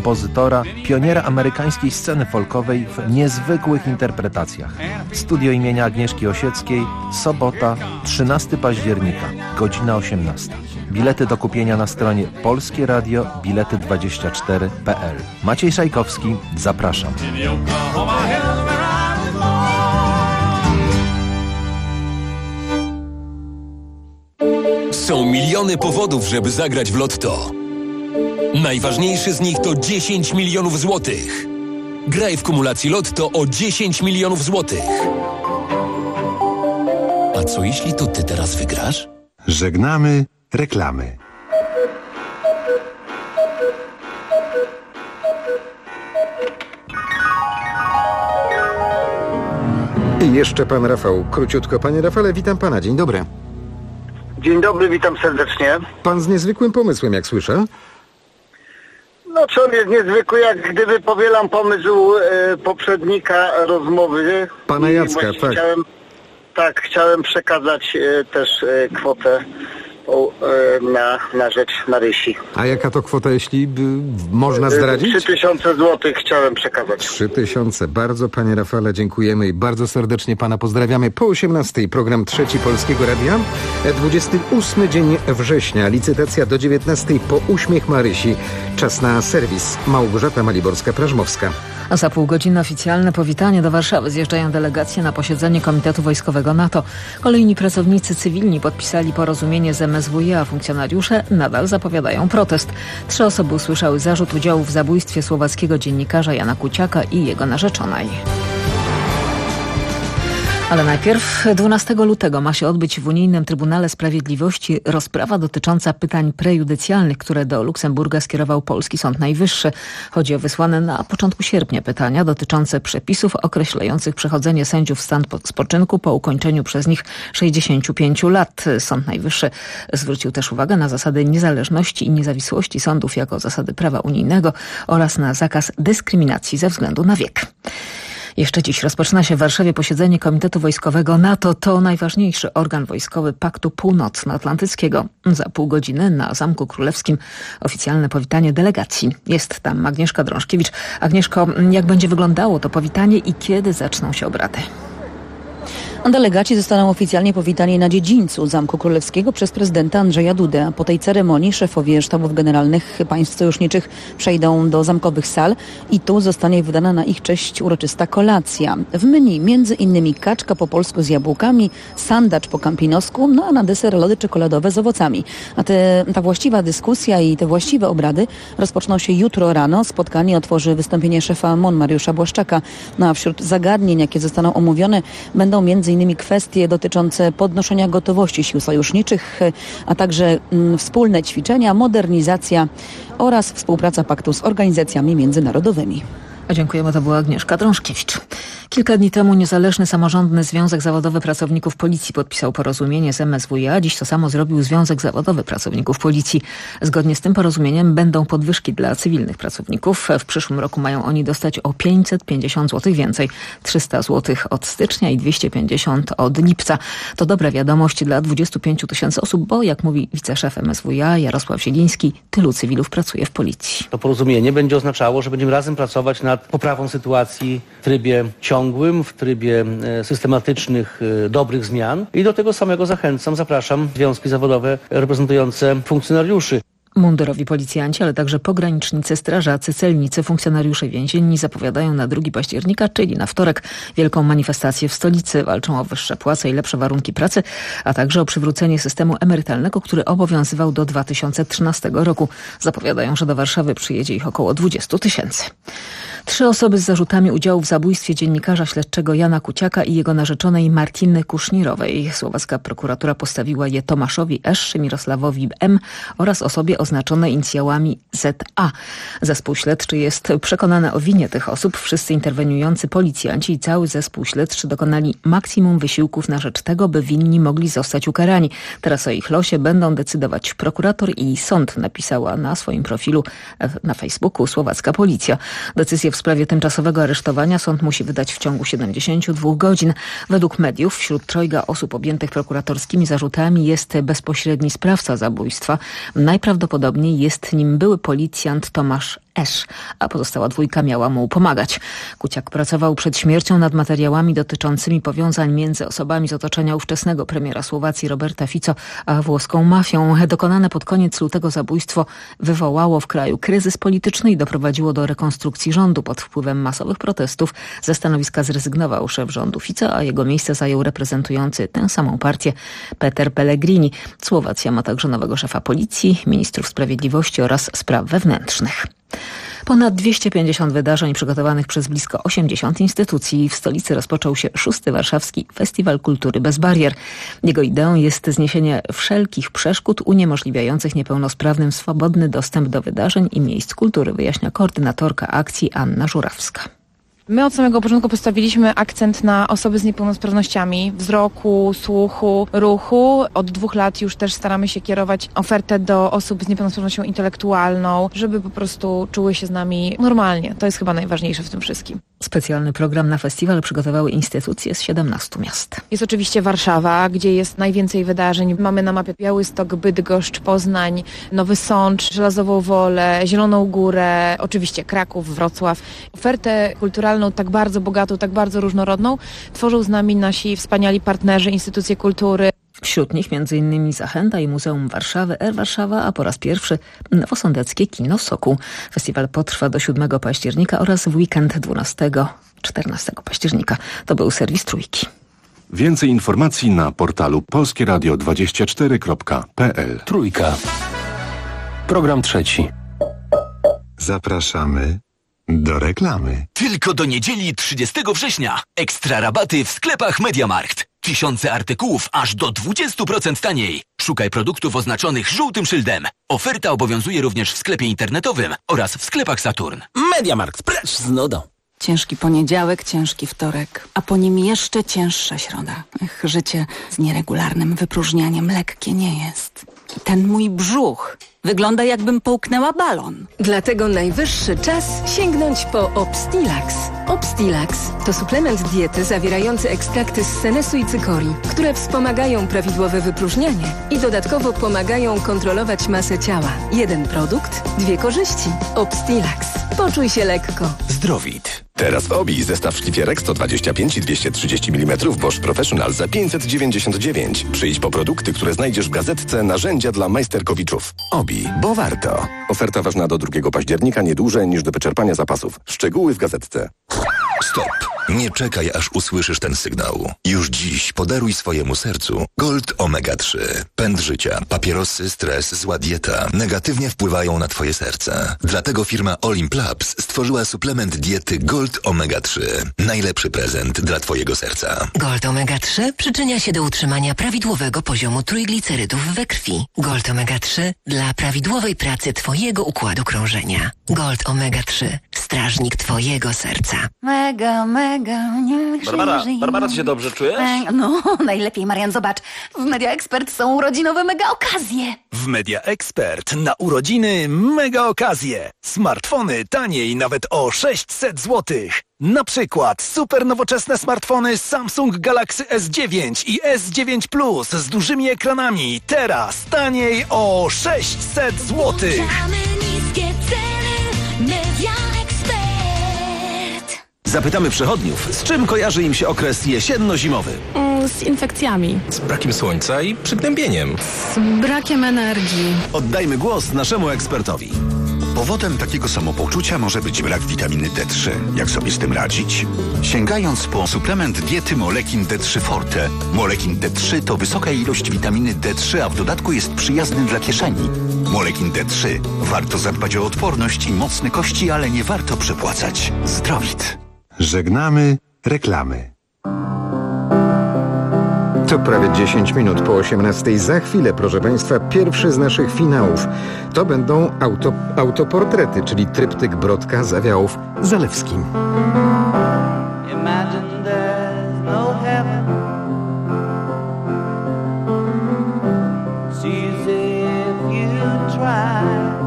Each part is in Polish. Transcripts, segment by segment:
kompozytora, pioniera amerykańskiej sceny folkowej w niezwykłych interpretacjach. Studio imienia Agnieszki Osieckiej, sobota, 13 października, godzina 18. Bilety do kupienia na stronie polskieradio-bilety24.pl. Maciej Szajkowski, zapraszam. Są miliony powodów, żeby zagrać w Lotto. Najważniejszy z nich to 10 milionów złotych. Graj w kumulacji Lotto o 10 milionów złotych. A co jeśli to ty teraz wygrasz? Żegnamy reklamy. I jeszcze pan Rafał. Króciutko, panie Rafale, witam pana. Dzień dobry. Dzień dobry, witam serdecznie. Pan z niezwykłym pomysłem, jak słyszę. No czy on jest niezwykły, jak gdyby powielam pomysł poprzednika rozmowy. Pana Jacka, tak. Chciałem przekazać też kwotę na rzecz Marysi. A jaka to kwota, jeśli można zdradzić? 3000 złotych chciałem przekazać. 3000. Bardzo, panie Rafale, dziękujemy i bardzo serdecznie pana pozdrawiamy. Po 18:00 program Trzeci Polskiego Radia. 28 dzień września. Licytacja do 19:00 po Uśmiech Marysi. Czas na serwis. Małgorzata Maliborska-Prażmowska. A za pół godziny oficjalne powitanie do Warszawy. Zjeżdżają delegacje na posiedzenie Komitetu Wojskowego NATO. Kolejni pracownicy cywilni podpisali porozumienie z MSWiA, a funkcjonariusze nadal zapowiadają protest. 3 osoby usłyszały zarzut udziału w zabójstwie słowackiego dziennikarza Jana Kuciaka i jego narzeczonej. Ale najpierw 12 lutego ma się odbyć w Unijnym Trybunale Sprawiedliwości rozprawa dotycząca pytań prejudycjalnych, które do Luksemburga skierował polski Sąd Najwyższy. Chodzi o wysłane na początku sierpnia pytania dotyczące przepisów określających przechodzenie sędziów w stan spoczynku po ukończeniu przez nich 65 lat. Sąd Najwyższy zwrócił też uwagę na zasady niezależności i niezawisłości sądów jako zasady prawa unijnego oraz na zakaz dyskryminacji ze względu na wiek. Jeszcze dziś rozpoczyna się w Warszawie posiedzenie Komitetu Wojskowego NATO. To najważniejszy organ wojskowy Paktu Północnoatlantyckiego. Za pół godziny na Zamku Królewskim oficjalne powitanie delegacji. Jest tam Agnieszka Drążkiewicz. Agnieszko, jak będzie wyglądało to powitanie i kiedy zaczną się obrady? Delegaci zostaną oficjalnie powitani na dziedzińcu Zamku Królewskiego przez prezydenta Andrzeja Dudę. A po tej ceremonii szefowie sztabów generalnych państw sojuszniczych przejdą do zamkowych sal i tu zostanie wydana na ich cześć uroczysta kolacja. W menu między innymi kaczka po polsku z jabłkami, sandacz po kampinosku, no a na deser lody czekoladowe z owocami. A ta właściwa dyskusja i te właściwe obrady rozpoczną się jutro rano. Spotkanie otworzy wystąpienie szefa MON Mariusza Błaszczaka. No a wśród zagadnień, jakie zostaną omówione, będą między innymi kwestie dotyczące podnoszenia gotowości sił sojuszniczych, a także wspólne ćwiczenia, modernizacja oraz współpraca paktu z organizacjami międzynarodowymi. Dziękujemy, to była Agnieszka Drążkiewicz. Kilka dni temu Niezależny Samorządny Związek Zawodowy Pracowników Policji podpisał porozumienie z MSWiA. Dziś to samo zrobił Związek Zawodowy Pracowników Policji. Zgodnie z tym porozumieniem będą podwyżki dla cywilnych pracowników. W przyszłym roku mają oni dostać o 550 zł więcej. 300 zł od stycznia i 250 od lipca. To dobra wiadomość dla 25 000 osób, bo jak mówi wiceszef MSWiA Jarosław Zieliński, tylu cywilów pracuje w Policji. To porozumienie będzie oznaczało, że będziemy razem pracować nad poprawą sytuacji w trybie ciągłym, w trybie systematycznych, dobrych zmian i do tego samego zachęcam, zapraszam związki zawodowe reprezentujące funkcjonariuszy. Mundurowi policjanci, ale także pogranicznicy, strażacy, celnicy, funkcjonariusze więzienni zapowiadają na 2 października, czyli na wtorek, wielką manifestację w stolicy. Walczą o wyższe płace i lepsze warunki pracy, a także o przywrócenie systemu emerytalnego, który obowiązywał do 2013 roku. Zapowiadają, że do Warszawy przyjedzie ich około 20 000. 3 osoby z zarzutami udziału w zabójstwie dziennikarza śledczego Jana Kuciaka i jego narzeczonej Martiny Kusznirowej. Słowacka prokuratura postawiła je Tomaszowi Esz, Mirosławowi M. oraz osobie oznaczonej inicjałami ZA. Zespół śledczy jest przekonany o winie tych osób. Wszyscy interweniujący policjanci i cały zespół śledczy dokonali maksimum wysiłków na rzecz tego, by winni mogli zostać ukarani. Teraz o ich losie będą decydować prokurator i sąd, napisała na swoim profilu na Facebooku słowacka policja. Decyzję w sprawie tymczasowego aresztowania sąd musi wydać w ciągu 72 godzin. Według mediów wśród 3 osób objętych prokuratorskimi zarzutami jest bezpośredni sprawca zabójstwa. Najprawdopodobniej jest nim były policjant Tomasz Esz, a pozostała dwójka miała mu pomagać. Kuciak pracował przed śmiercią nad materiałami dotyczącymi powiązań między osobami z otoczenia ówczesnego premiera Słowacji Roberta Fico a włoską mafią. Dokonane pod koniec lutego zabójstwo wywołało w kraju kryzys polityczny i doprowadziło do rekonstrukcji rządu. Pod wpływem masowych protestów ze stanowiska zrezygnował szef rządu Fico, a jego miejsce zajął reprezentujący tę samą partię Peter Pellegrini. Słowacja ma także nowego szefa policji, ministrów sprawiedliwości oraz spraw wewnętrznych. Ponad 250 wydarzeń przygotowanych przez blisko 80 instytucji. W stolicy rozpoczął się 6. Warszawski Festiwal Kultury bez barier. Jego ideą jest zniesienie wszelkich przeszkód uniemożliwiających niepełnosprawnym swobodny dostęp do wydarzeń i miejsc kultury, wyjaśnia koordynatorka akcji Anna Żurawska. My od samego początku postawiliśmy akcent na osoby z niepełnosprawnościami wzroku, słuchu, ruchu. Od 2 lat już też staramy się kierować ofertę do osób z niepełnosprawnością intelektualną, żeby po prostu czuły się z nami normalnie. To jest chyba najważniejsze w tym wszystkim. Specjalny program na festiwal przygotowały instytucje z 17 miast. Jest oczywiście Warszawa, gdzie jest najwięcej wydarzeń. Mamy na mapie Białystok, Bydgoszcz, Poznań, Nowy Sącz, Żelazową Wolę, Zieloną Górę, oczywiście Kraków, Wrocław. Ofertę kulturalną tak bardzo bogatą, tak bardzo różnorodną tworzą z nami nasi wspaniali partnerzy, instytucje kultury. Wśród nich m.in. Zachęta i Muzeum Warszawy, Air Warszawa, a po raz pierwszy nowosądeckie Kino Sokół. Festiwal potrwa do 7 października oraz w weekend 12-14 października. To był serwis Trójki. Więcej informacji na portalu polskieradio24.pl. Trójka. Program 3. Zapraszamy do reklamy. Tylko do niedzieli 30 września. Ekstra rabaty w sklepach MediaMarkt. Tysiące artykułów aż do 20% taniej. Szukaj produktów oznaczonych żółtym szyldem. Oferta obowiązuje również w sklepie internetowym oraz w sklepach Saturn. MediaMarkt, precz z nudą. Ciężki poniedziałek, ciężki wtorek, a po nim jeszcze cięższa środa. Życie z nieregularnym wypróżnianiem lekkie nie jest. Ten mój brzuch wygląda, jakbym połknęła balon. Dlatego najwyższy czas sięgnąć po Obstilax. Obstilax to suplement diety zawierający ekstrakty z senesu i cykorii, które wspomagają prawidłowe wypróżnianie i dodatkowo pomagają kontrolować masę ciała. Jeden produkt, 2 korzyści. Obstilax. Poczuj się lekko. Zdrowit. Teraz w Obi zestaw szlifierek 125 i 230 mm Bosch Professional za 599. Przyjdź po produkty, które znajdziesz w gazetce Narzędzia dla majsterkowiczów. Obi, bo warto. Oferta ważna do 2 października, nie dłużej niż do wyczerpania zapasów. Szczegóły w gazetce. Stop! Nie czekaj, aż usłyszysz ten sygnał. Już dziś podaruj swojemu sercu Gold Omega 3. Pęd życia, papierosy, stres, zła dieta negatywnie wpływają na twoje serce. Dlatego firma Olimp Labs stworzyła suplement diety Gold Omega 3. Najlepszy prezent dla twojego serca. Gold Omega 3 przyczynia się do utrzymania prawidłowego poziomu trójglicerydów we krwi. Gold Omega 3 dla prawidłowej pracy twojego układu krążenia. Gold Omega 3. Strażnik twojego serca. Mega, niech Barbara, ty się dobrze czujesz? No, najlepiej, Marian, zobacz. W Media Expert są urodzinowe mega okazje. W Media Expert na urodziny mega okazje. Smartfony taniej nawet o 600 zł. Na przykład super nowoczesne smartfony Samsung Galaxy S9 i S9 Plus z dużymi ekranami. Teraz taniej o 600 zł. Zapytamy przechodniów, z czym kojarzy im się okres jesienno-zimowy. Z infekcjami. Z brakiem słońca i przygnębieniem. Z brakiem energii. Oddajmy głos naszemu ekspertowi. Powodem takiego samopoczucia może być brak witaminy D3. Jak sobie z tym radzić? Sięgając po suplement diety Molekin D3 Forte. Molekin D3 to wysoka ilość witaminy D3, a w dodatku jest przyjazny dla kieszeni. Molekin D3. Warto zadbać o odporność i mocne kości, ale nie warto przepłacać. Zdrowit. Żegnamy reklamy. To prawie 10 minut po 18. Za chwilę, proszę Państwa, pierwszy z naszych finałów. To będą autoportrety, czyli tryptyk Brodka Zawiałów Zalewskim. Imagine there's no heaven. It's easy if you try.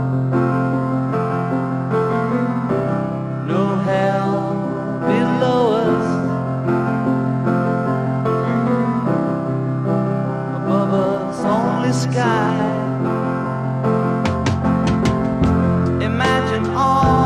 No hell below us. Above us only sky. Imagine all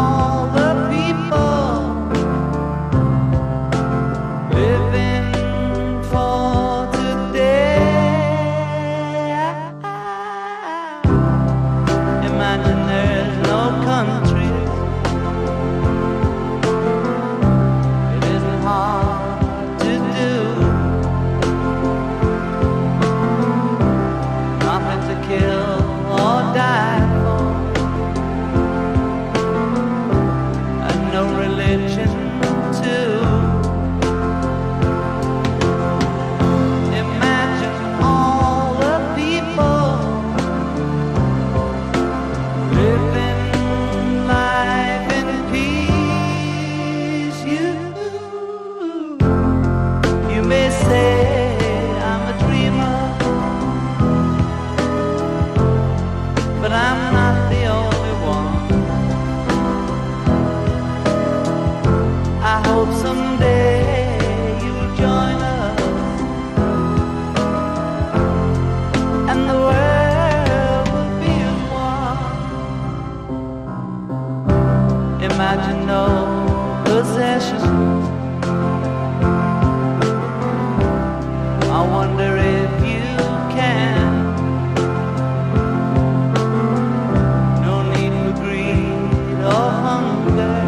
Imagine no possessions. I wonder if you can. No need for greed or hunger,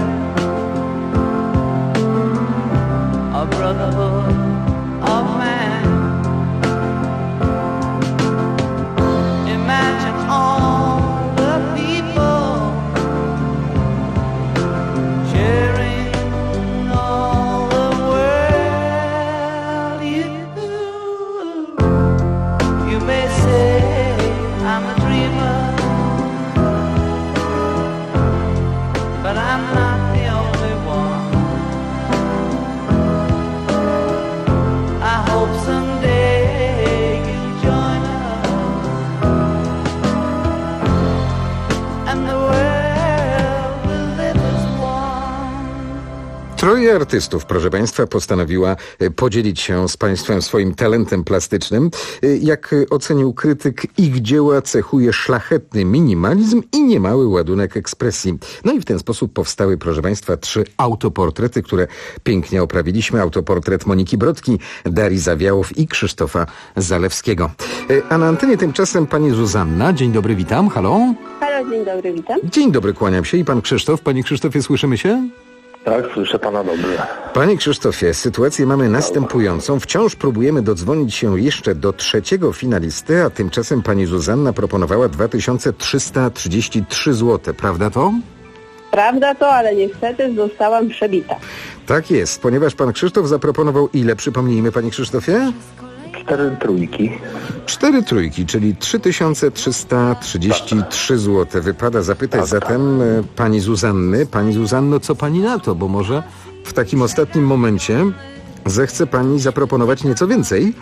or brotherhood of man. Imagine all the people sharing all the world. You may say I'm a dreamer, but I'm not the only one. I hope someday you'll join us, and the world will live as one. Troje artystów, proszę Państwa, postanowiła podzielić się z Państwem swoim talentem plastycznym. Jak ocenił krytyk, ich dzieła cechuje szlachetny minimalizm i niemały ładunek ekspresji. No i w ten sposób powstały, proszę Państwa, 3 autoportrety, które pięknie oprawiliśmy. Autoportret Moniki Brodki, Darii Zawiałow i Krzysztofa Zalewskiego. A na antenie tymczasem pani Zuzanna. Dzień dobry, witam. Halo? Halo, dzień dobry, witam. Dzień dobry, kłaniam się. I pan Krzysztof. Panie Krzysztofie, słyszymy się? Tak, słyszę pana dobrze. Panie Krzysztofie, sytuację mamy następującą. Wciąż próbujemy dodzwonić się jeszcze do 3. finalisty, a tymczasem pani Zuzanna proponowała 2333 zł. Prawda to? Prawda to, ale niestety zostałam przebita. Tak jest, ponieważ pan Krzysztof zaproponował ile? Przypomnijmy, panie Krzysztofie? 4 trójki. 4 trójki, czyli 3333 zł. Wypada zapytać zatem pani Zuzanny. Pani Zuzanno, co pani na to? Bo może w takim ostatnim momencie zechce pani zaproponować nieco więcej?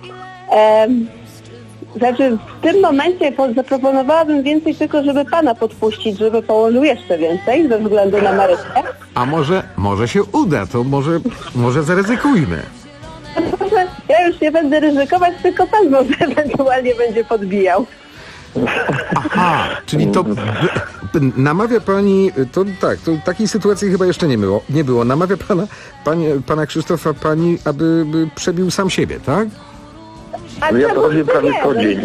Znaczy w tym momencie zaproponowałabym więcej tylko, żeby pana podpuścić, żeby położył jeszcze więcej ze względu na Marysię. A może się uda, to może zaryzykujmy. Proszę, ja już nie będę ryzykować, tylko pan może ewentualnie będzie podbijał. Aha, czyli to namawia pani, to tak, to takiej sytuacji chyba jeszcze nie było. Namawia pana Krzysztofa pani, aby przebił sam siebie, tak? Ja to robię prawie co dzień.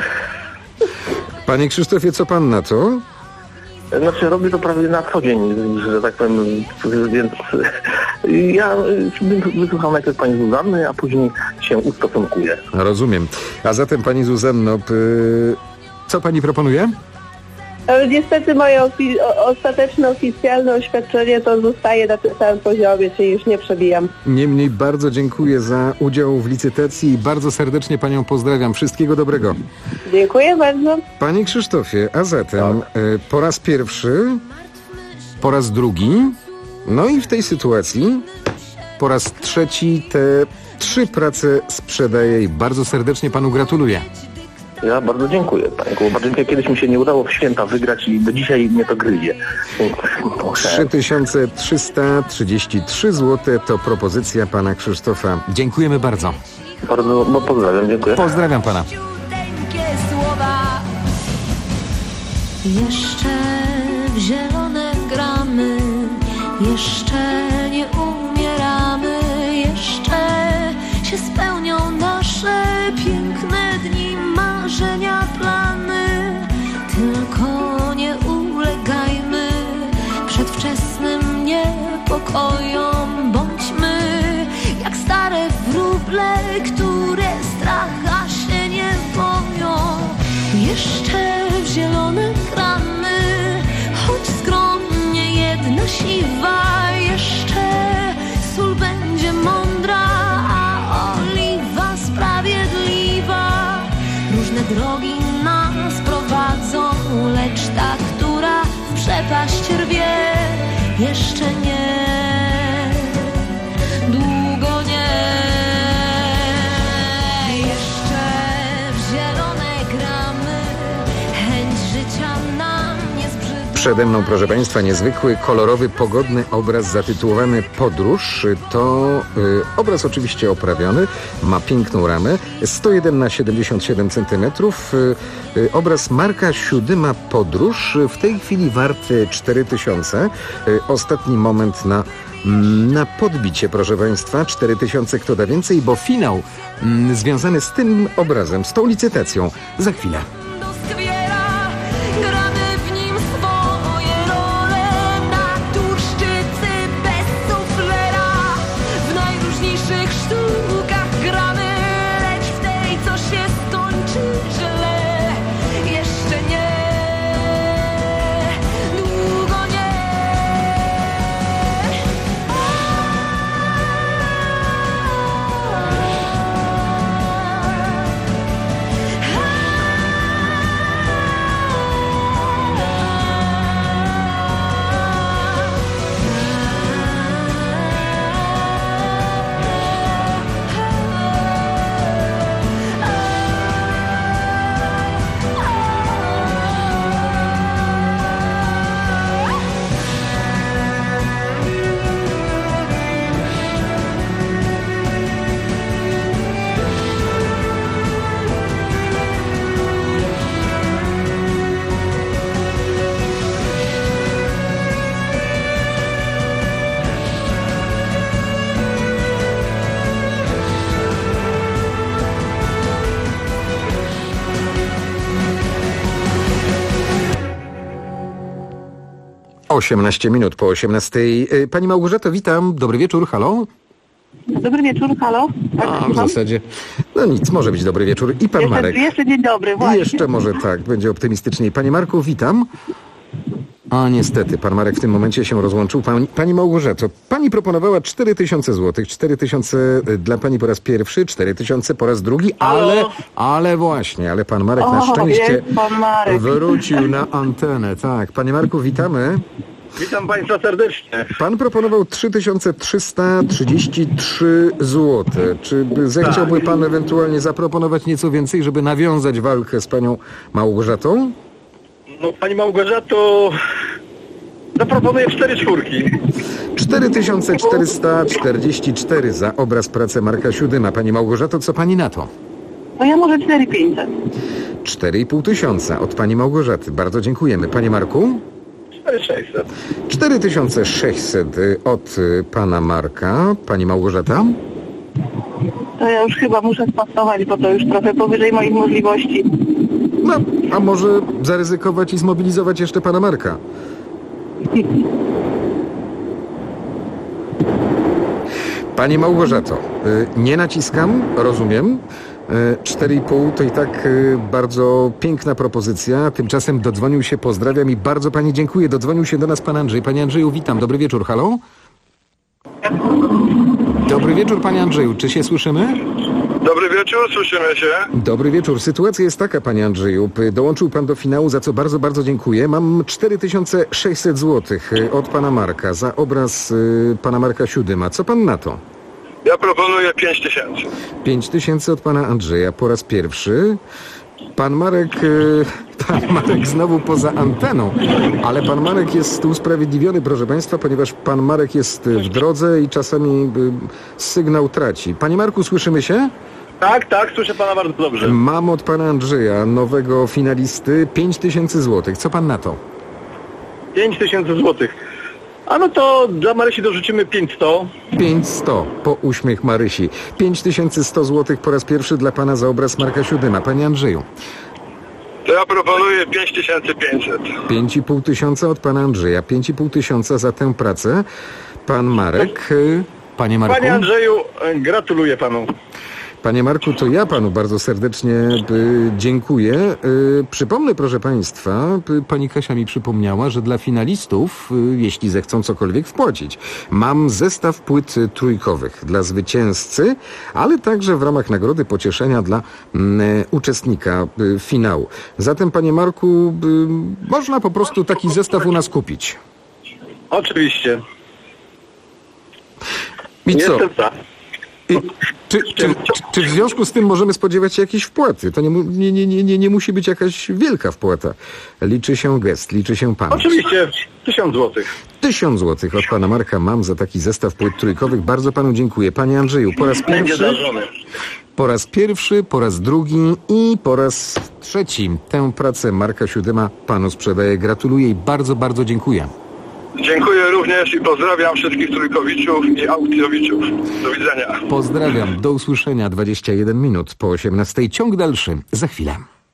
Panie Krzysztofie, co pan na to? Znaczy robię to prawie na co dzień, że tak powiem, więc ja wysłucham najpierw pani Zuzanny, a później się ustosunkuję. Rozumiem. A zatem pani Zuzanno, co pani proponuje? Niestety moje ostateczne oficjalne oświadczenie to zostaje na tym samym poziomie, czyli już nie przebijam. Niemniej bardzo dziękuję za udział w licytacji i bardzo serdecznie panią pozdrawiam. Wszystkiego dobrego. Dziękuję bardzo. Panie Krzysztofie, a zatem po raz pierwszy, po raz drugi, no i w tej sytuacji po raz trzeci te 3 prace sprzedaję i bardzo serdecznie panu gratuluję. Ja bardzo dziękuję, panie Kołobarczyński. Kiedyś mi się nie udało w święta wygrać i do dzisiaj mnie to gryzie. 3333 zł to propozycja pana Krzysztofa. Dziękujemy bardzo. Bardzo pozdrawiam, dziękuję. Pozdrawiam pana. Jeszcze w zielone gramy, jeszcze nie umieramy, jeszcze się spełnią nasze piękne dni, marzenia, plany. Tylko nie ulegajmy przedwczesnym niepokojom, bądźmy jak stare wróble, które stracha się nie boją. Jeszcze w zielone gramy, choć skromnie jedna siwa. Jeszcze sól będzie mądra, a oliwa sprawiedliwa. Różne drogi nas prowadzą, lecz ta, która w przepaść rwie, jeszcze nie, długo nie. Jeszcze w zielone gramy, chęć życia nam nie zbrzydła. Przede mną, proszę Państwa, niezwykły, kolorowy, pogodny obraz zatytułowany Podróż. To obraz oczywiście oprawiony, ma piękną ramę, 101x77 cm. Obraz Marka Siódyma Podróż, w tej chwili warty 4000. Ostatni moment na podbicie, proszę Państwa, 4000 kto da więcej, bo finał związany z tym obrazem, z tą licytacją za chwilę. Osiemnaście minut po 18. Pani Małgorzato, witam. Dobry wieczór, halo? Dobry wieczór, halo? W zasadzie, no nic, może być dobry wieczór. I pan Marek. Jeszcze dzień dobry, właśnie. Jeszcze może tak, będzie optymistyczniej. Panie Marku, witam. A niestety, pan Marek w tym momencie się rozłączył. Pani Małgorzato, pani proponowała 4000 zł. 4000 dla pani po raz pierwszy, 4000 po raz drugi, ale pan Marek na szczęście wrócił na antenę. Tak, panie Marku, witamy. Witam Państwa serdecznie. Pan proponował 3333 zł. Czy zechciałby pan ewentualnie zaproponować nieco więcej, żeby nawiązać walkę z panią Małgorzatą? No, pani Małgorzato, zaproponuję 4 czwórki. 4444 za obraz Pracy Marka Siódyma. Pani Małgorzato, co pani na to? No ja może 4500. 4500 od pani Małgorzaty. Bardzo dziękujemy. Panie Marku? 4600. 4600 od pana Marka. Pani Małgorzata? To ja już chyba muszę spasować, bo to już trochę powyżej moich możliwości. No, a może zaryzykować i zmobilizować jeszcze pana Marka? Pani Małgorzato, nie naciskam, rozumiem. 4,5 to i tak bardzo piękna propozycja. Tymczasem dodzwonił się, pozdrawiam i bardzo pani dziękuję. Dodzwonił się do nas pan Andrzej. Panie Andrzeju, witam. Dobry wieczór, halo? Dobry wieczór, panie Andrzeju. Czy się słyszymy? Dobry wieczór, słyszymy się. Dobry wieczór. Sytuacja jest taka, panie Andrzeju. Dołączył pan do finału, za co bardzo, bardzo dziękuję. Mam 4600 zł od pana Marka za obraz pana Marka Siódyma. Co pan na to? Ja proponuję 5000. 5000 od pana Andrzeja po raz pierwszy. Pan Marek znowu poza anteną, ale pan Marek jest usprawiedliwiony, proszę państwa, ponieważ pan Marek jest w drodze i czasami sygnał traci. Panie Marku, słyszymy się? Tak, słyszę pana bardzo dobrze. Mam od pana Andrzeja, nowego finalisty, 5000 zł. Co pan na to? 5000 zł. A no to dla Marysi dorzucimy 500. 500 po uśmiech Marysi. 5100 zł po raz pierwszy dla pana za obraz Marka Siódyma. Panie Andrzeju. To ja proponuję 5500. 5500 od pana Andrzeja. 5500 za tę pracę. Pan Marek. Panie Marku. Panie Andrzeju, gratuluję panu. Panie Marku, to ja panu bardzo serdecznie dziękuję. Przypomnę, proszę państwa, pani Kasia mi przypomniała, że dla finalistów, jeśli zechcą cokolwiek wpłacić, mam zestaw płyt trójkowych dla zwycięzcy, ale także w ramach nagrody pocieszenia dla uczestnika finału. Zatem, panie Marku, można po prostu taki zestaw u nas kupić. Oczywiście. I co? Jestem za. Czy w związku z tym możemy spodziewać się jakiejś wpłaty? To nie musi być jakaś wielka wpłata. Liczy się gest, liczy się pamięć. Oczywiście 1000 złotych. 1000 złotych od pana Marka mam za taki zestaw płyt trójkowych. Bardzo panu dziękuję. Panie Andrzeju, po raz pierwszy, po raz drugi i po raz trzeci tę pracę Marka Siódema panu sprzedaję. Gratuluję i bardzo, bardzo dziękuję. Dziękuję również i pozdrawiam wszystkich trójkowiczów i aukcjowiczów. Do widzenia. Pozdrawiam. Do usłyszenia. 21 minut po 18. Ciąg dalszy za chwilę.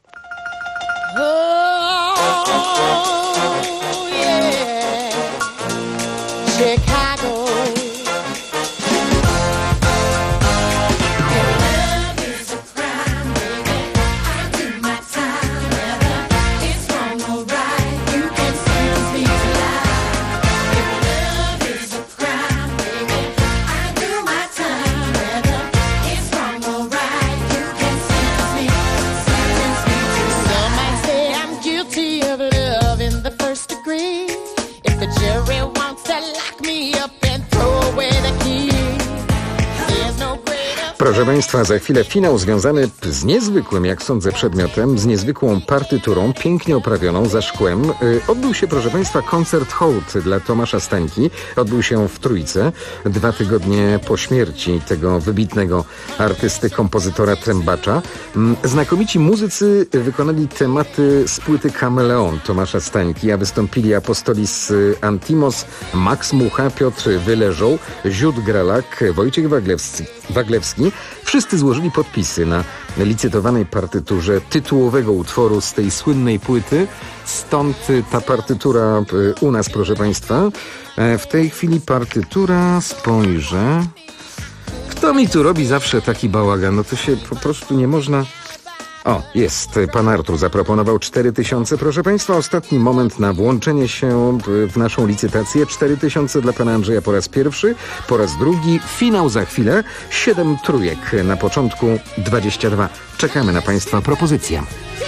Proszę Państwa, za chwilę finał związany z niezwykłym, jak sądzę, przedmiotem, z niezwykłą partyturą, pięknie oprawioną za szkłem. Odbył się, proszę Państwa, koncert hołd dla Tomasza Stańki. Odbył się w Trójce, 2 tygodnie po śmierci tego wybitnego artysty, kompozytora, trębacza. Znakomici muzycy wykonali tematy z płyty Kameleon Tomasza Stańki, a wystąpili Apostolis Antimos, Max Mucha, Piotr Wyleżą, Ziód Gralak, Wojciech Waglewski. Wszyscy złożyli podpisy na licytowanej partyturze tytułowego utworu z tej słynnej płyty. Stąd ta partytura u nas, proszę Państwa. W tej chwili partytura, spojrzę. Kto mi tu robi zawsze taki bałagan? No to się po prostu nie można... O, jest. Pan Artur zaproponował 4000. Proszę Państwa, ostatni moment na włączenie się w naszą licytację. 4000 dla pana Andrzeja po raz pierwszy, po raz drugi. Finał za chwilę. 7 trójek na początku, 22. Czekamy na Państwa propozycje.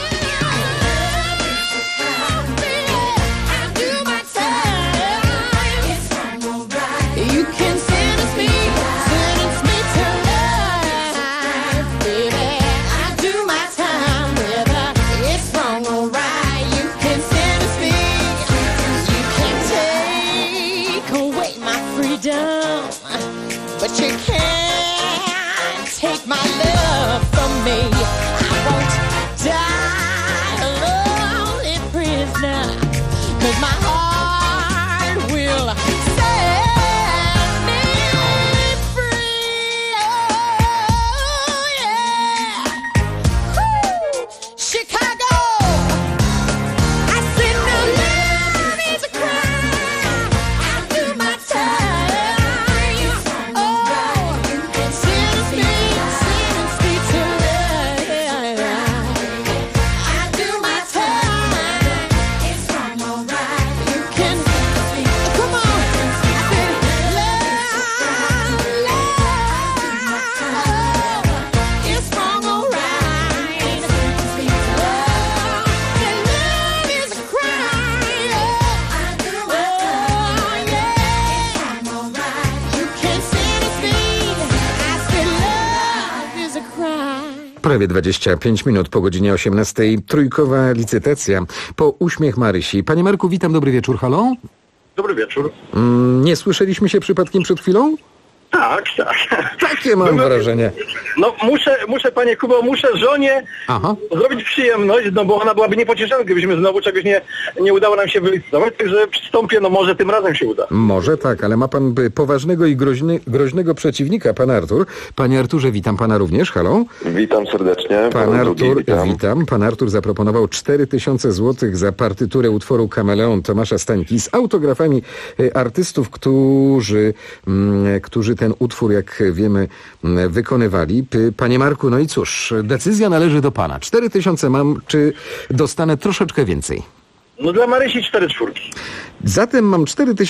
Prawie 25 minut po godzinie 18. Trójkowa licytacja po uśmiech Marysi. Panie Marku, witam, dobry wieczór, halo? Dobry wieczór. Nie słyszeliśmy się przypadkiem przed chwilą? Tak. Takie mam wrażenie. No muszę panie Kubo, żonie zrobić przyjemność, no bo ona byłaby niepocieszona, gdybyśmy znowu czegoś nie udało nam się wylicytować, także przystąpię, no może tym razem się uda. Może tak, ale ma pan poważnego i groźnego przeciwnika, pan Artur. Panie Arturze, witam pana również, halo? Witam serdecznie. Pan Artur, witam. Pan Artur zaproponował 4000 zł za partyturę utworu Kameleon Tomasza Stańki z autografami artystów, którzy ten utwór, jak wiemy, wykonywali. Panie Marku, no i cóż, decyzja należy do pana. 4000 mam, czy dostanę troszeczkę więcej? No dla Marysi 4/4. Zatem mam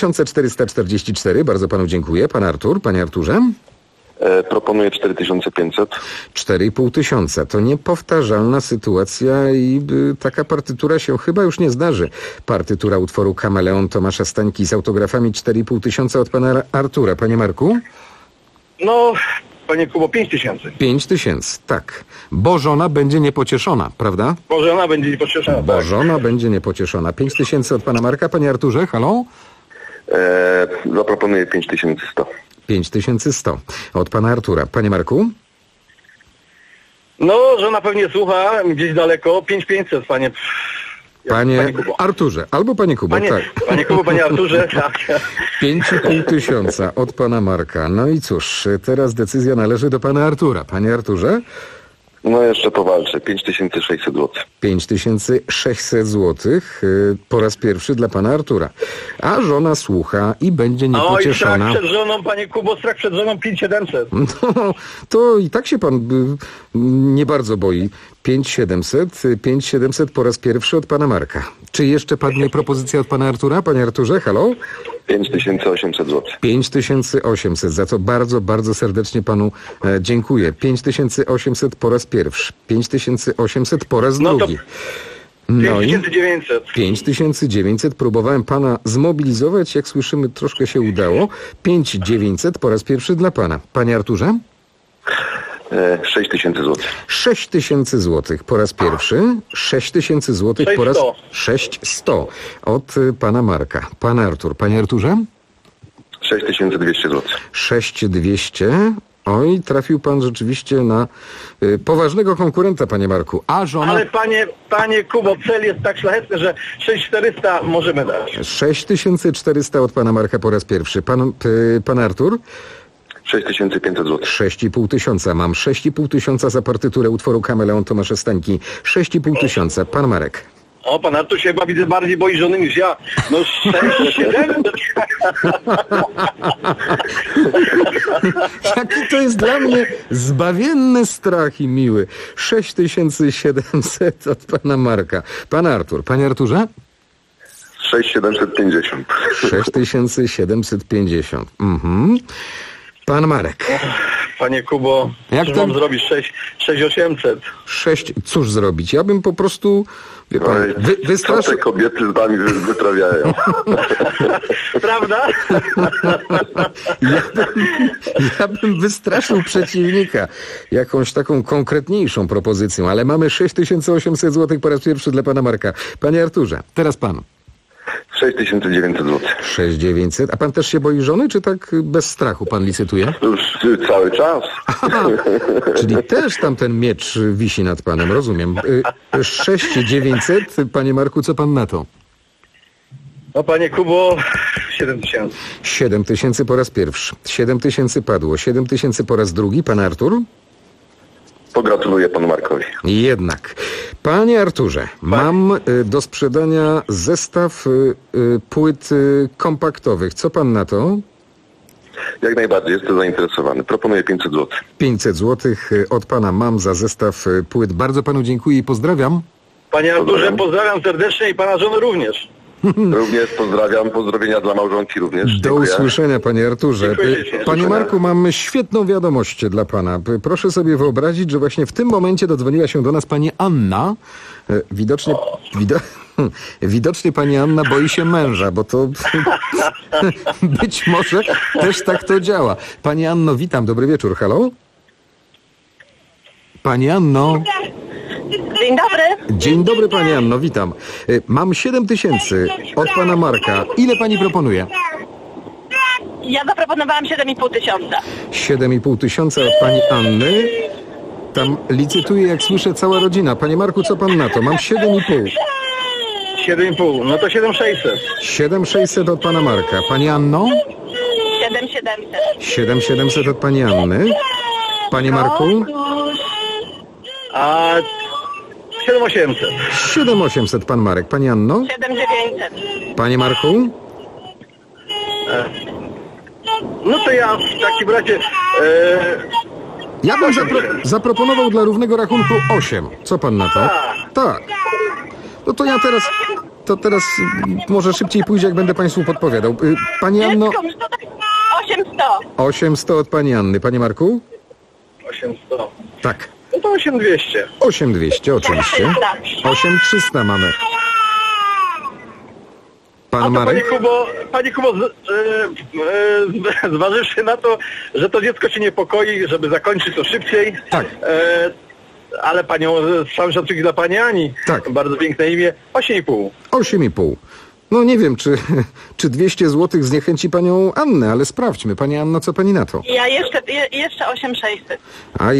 4444. Bardzo panu dziękuję. Pan Artur, panie Arturze? Proponuję 4500. 4500. To niepowtarzalna sytuacja i taka partytura się chyba już nie zdarzy. Partytura utworu Kameleon Tomasza Stańki z autografami 4500 od pana Artura. Panie Marku? No, panie Kubo, 5000. 5000, tak. Bo żona będzie niepocieszona, prawda? Bo żona będzie niepocieszona. Bo żona będzie niepocieszona. 5000 od pana Marka. Panie Arturze, halo? Zaproponuję 5100. 5100 od pana Artura. Panie Marku? No, żona pewnie słucha gdzieś daleko. 5500, panie Kubo. Arturze, albo panie Kubo, tak. Panie Kubo, panie Arturze, tak. 5500 od pana Marka. No i cóż, teraz decyzja należy do pana Artura. Panie Arturze? No jeszcze powalczę. 5600 zł. 5600 zł po raz pierwszy dla pana Artura. A żona słucha i będzie niepocieszona. Strach przed żoną, panie Kubo, strach przed żoną 5700. No, to i tak się pan nie bardzo boi. 5700 po raz pierwszy od pana Marka. Czy jeszcze padnie propozycja od pana Artura? Panie Arturze, halo? 5800 zł. 5800, za co bardzo, bardzo serdecznie panu dziękuję. 5800 po raz pierwszy, 5800 po raz drugi. No 5900. 5900. Próbowałem pana zmobilizować, jak słyszymy, troszkę się udało. 5900 po raz pierwszy dla pana. Panie Arturze? 6000 zł. 6000 zł po raz pierwszy, 6000 zł po raz 600 od pana Marka. Pan Artur. Panie Arturze? 6200 zł. 6200. Oj, trafił pan rzeczywiście na poważnego konkurenta, panie Marku. A żona... Ale panie Kubo, cel jest tak szlachetny, że 6400 możemy dać. 6400 od pana Marka po raz pierwszy. Pan Artur? 6500 zł. 6500. Mam 6500 za partyturę utworu Kameleon Tomasza Stańki. 6500. Pan Marek. O, pan Artur się chyba widzę bardziej boi żony niż ja. No 6-7. Jaki to jest dla mnie zbawienny strach i miły. 6700 od pana Marka. Pan Artur. Panie Arturze? 6750. 6750. Mhm. Pan Marek. Panie Kubo, jak mam zrobić 6800? Cóż zrobić? Ja bym po prostu, wie pan, wystraszył... Co te kobiety z wami wyprawiają? Prawda? Ja bym wystraszył przeciwnika jakąś taką konkretniejszą propozycją, ale mamy 6800 zł po raz pierwszy dla pana Marka. Panie Arturze, teraz pan. 6900 zł. 6900. A pan też się boi żony, czy tak bez strachu pan licytuje? Już cały czas. Aha, czyli też tam ten miecz wisi nad panem, rozumiem. 6900. Panie Marku, co pan na to? No panie Kubo, 7000. 7000 po raz pierwszy. 7000 padło. 7000 po raz drugi. Pan Artur? Pogratuluję panu Markowi. Jednak. Panie Arturze, mam do sprzedania zestaw płyt kompaktowych. Co pan na to? Jak najbardziej, jestem zainteresowany. Proponuję 500 zł. 500 zł od pana mam za zestaw płyt. Bardzo panu dziękuję i pozdrawiam. Panie Arturze, pozdrawiam serdecznie i pana żonę również. Również pozdrawiam. Pozdrowienia dla małżonki również. Do usłyszenia, panie Arturze. Panie Marku, mam świetną wiadomość dla pana. Proszę sobie wyobrazić, że właśnie w tym momencie dodzwoniła się do nas pani Anna. Widocznie pani Anna boi się męża, bo to być może też tak to działa. Pani Anno, witam. Dobry wieczór. Halo? Pani Anno. Dzień dobry. Dzień dobry, pani Anno, witam. Mam 7000 od pana Marka. Ile pani proponuje? Ja zaproponowałam 7500. 7500 od pani Anny. Tam licytuje, jak słyszę, cała rodzina. Panie Marku, co pan na to? Mam 7,5. 7,5. No to 7600. 7600 od pana Marka. Pani Anno? 7700. 7700 od pani Anny. Panie Marku? A 7800. 7800 pan Marek. Pani Anno? 7900. Panie Marku? No to ja w takim razie... Ja bym zaproponował dla równego rachunku 8. Co pan na to? Tak. No to ja teraz może szybciej pójdzie, jak będę państwu podpowiadał. Pani Anno... 800. 800 od pani Anny. Panie Marku? 800. Tak. No to 8200. 8200, oczywiście. 8300 mamy. Pan Marek? Panie Kubo, zważywszy na to, że to dziecko się niepokoi, żeby zakończyć to szybciej. Tak. Ale panią, sam szacunek dla pani Ani. Tak. Bardzo piękne imię. 8,5. 8,5. No nie wiem, czy 200 zł zniechęci panią Annę, ale sprawdźmy. Pani Anno, co pani na to? Ja jeszcze 8,600. A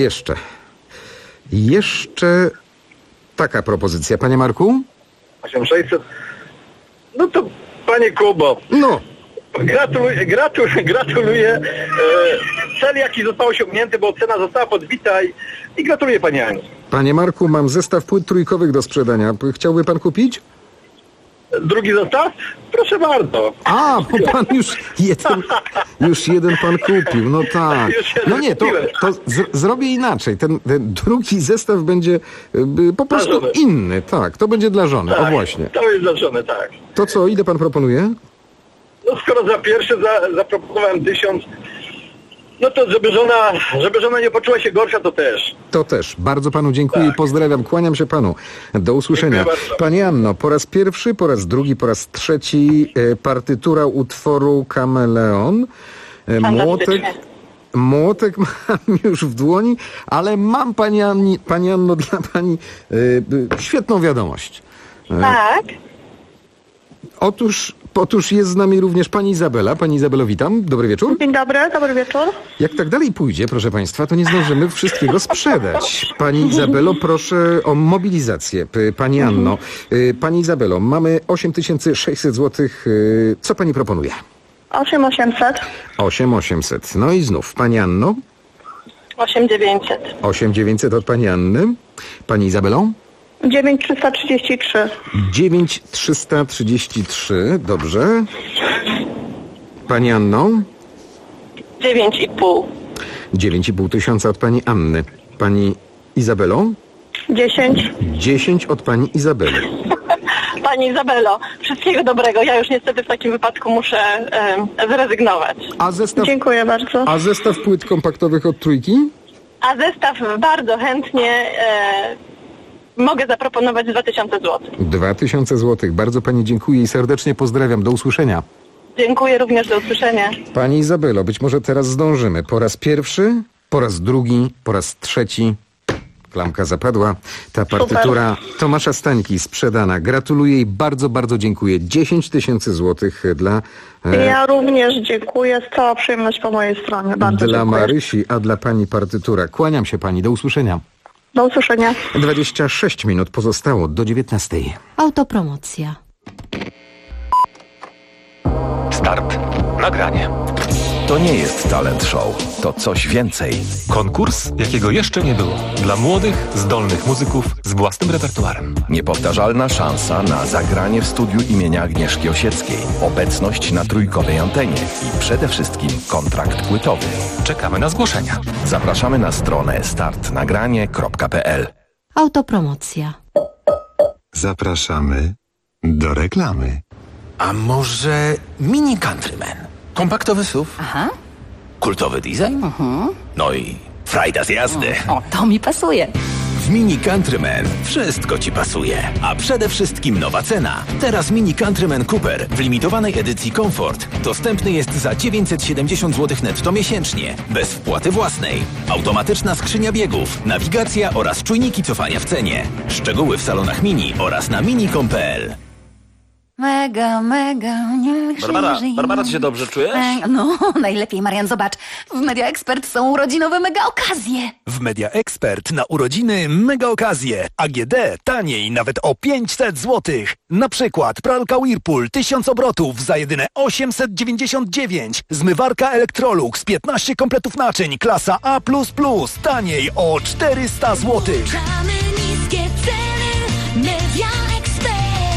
jeszcze taka propozycja. Panie Marku? 8,600. No to panie Kubo. No. Gratuluję. Cel jaki został osiągnięty, bo cena została podbita i gratuluję pani Ani. Panie Marku, mam zestaw płyt trójkowych do sprzedania. Chciałby pan kupić? Drugi zestaw? Proszę bardzo. A, bo pan już jeden pan kupił, no tak. No nie, to zrobię inaczej. Ten drugi zestaw będzie po prostu inny, tak. To będzie dla żony, tak, o właśnie. To jest dla żony, tak. To co, ile pan proponuje? No skoro za pierwszy zaproponowałem 1000, no to żeby żona nie poczuła się gorsza, to też. To też. Bardzo panu dziękuję i pozdrawiam. Kłaniam się panu. Do usłyszenia. Pani Anno, po raz pierwszy, po raz drugi, po raz trzeci partytura utworu Kameleon. Młotek mam już w dłoni, ale mam pani Anno dla pani świetną wiadomość. Tak. Otóż jest z nami również pani Izabela. Pani Izabelo, witam. Dobry wieczór. Dzień dobry, dobry wieczór. Jak tak dalej pójdzie, proszę państwa, to nie zdążymy wszystkiego sprzedać. Pani Izabelo, proszę o mobilizację. Pani Anno. Pani Izabelo, mamy 8600 zł. Co pani proponuje? 8800. 8800. No i znów. Pani Anno? 8900. 8900 od pani Anny. Pani Izabelo? 9333. 9333, dobrze. Pani Anno? 9,5. 9,5 tysiąca od pani Anny. Pani Izabelo? 10. 10 od pani Izabeli. Pani Izabelo, wszystkiego dobrego. Ja już niestety w takim wypadku muszę zrezygnować. Dziękuję bardzo. A zestaw płyt kompaktowych od Trójki? A zestaw bardzo chętnie mogę zaproponować 2000 zł. 2000 zł. Bardzo pani dziękuję i serdecznie pozdrawiam. Do usłyszenia. Dziękuję również, do usłyszenia. Pani Izabelo, być może teraz zdążymy. Po raz pierwszy, po raz drugi, po raz trzeci. Klamka zapadła. Ta partytura Tomasza Stańki sprzedana. Gratuluję i bardzo, bardzo dziękuję. 10 tysięcy złotych dla... Ja również dziękuję. Cała przyjemność po mojej stronie. Bardzo dla dziękuję. Marysi, a dla pani partytura. Kłaniam się pani. Do usłyszenia. Do usłyszenia. 26 minut pozostało do 19. Autopromocja. Start. Nagranie. To nie jest talent show, to coś więcej. Konkurs, jakiego jeszcze nie było. Dla młodych, zdolnych muzyków z własnym repertuarem. Niepowtarzalna szansa na zagranie w studiu imienia Agnieszki Osieckiej, obecność na trójkowej antenie i przede wszystkim kontrakt płytowy. Czekamy na zgłoszenia. Zapraszamy na stronę startnagranie.pl. Autopromocja. Zapraszamy do reklamy. A może Mini Countryman? Kompaktowy SUV? Aha. Kultowy design? No i frajda z jazdy. O, to mi pasuje. W Mini Countryman wszystko Ci pasuje. A przede wszystkim nowa cena. Teraz Mini Countryman Cooper w limitowanej edycji Comfort dostępny jest za 970 zł netto miesięcznie. Bez wpłaty własnej. Automatyczna skrzynia biegów, nawigacja oraz czujniki cofania w cenie. Szczegóły w salonach Mini oraz na minicom.pl. Mega, nie Barbara, ty się dobrze czujesz? No, najlepiej, Marian, zobacz. W Media Expert są urodzinowe mega okazje. W Media Expert na urodziny mega okazje. AGD taniej nawet o 500 zł. Na przykład pralka Whirlpool 1000 obrotów za jedyne 899. Zmywarka Electrolux 15 kompletów naczyń klasa A++. Taniej o 400 zł. Niskie ceny, Media Expert.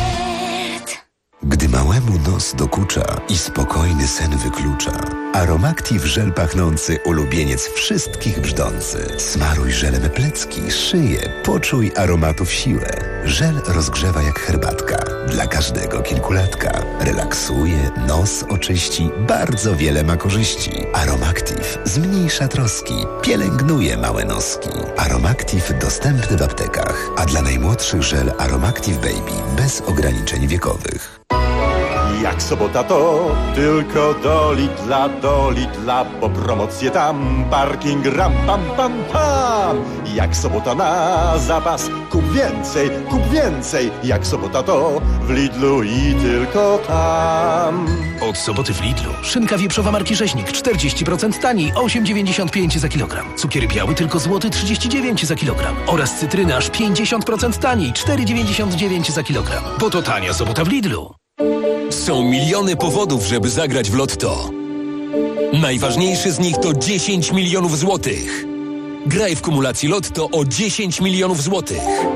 Gdy małemu nos dokucza i spokojny sen wyklucza, Aromactive żel pachnący ulubieniec wszystkich brzdący. Smaruj żelem plecki, szyję, poczuj aromatów siłę. Żel rozgrzewa jak herbatka, dla każdego kilkulatka. Relaksuje, nos oczyści, bardzo wiele ma korzyści. Aromactive zmniejsza troski, pielęgnuje małe noski. Aromactive dostępny w aptekach, a dla najmłodszych żel Aromactive Baby bez ograniczeń wiekowych. Jak sobota to tylko do Lidla, bo promocje tam, parking ram pam pam pam. Jak sobota na zapas, kup więcej. Jak sobota to w Lidlu i tylko tam. Od soboty w Lidlu szynka wieprzowa marki Rzeźnik 40% taniej, 8,95 za kilogram. Cukier biały tylko złoty 39 za kilogram. Oraz cytryny aż 50% taniej, 4,99 za kilogram. Bo to tania sobota w Lidlu. Są miliony powodów, żeby zagrać w Lotto. Najważniejszy z nich to 10 milionów złotych. Graj w kumulacji Lotto o 10 milionów złotych.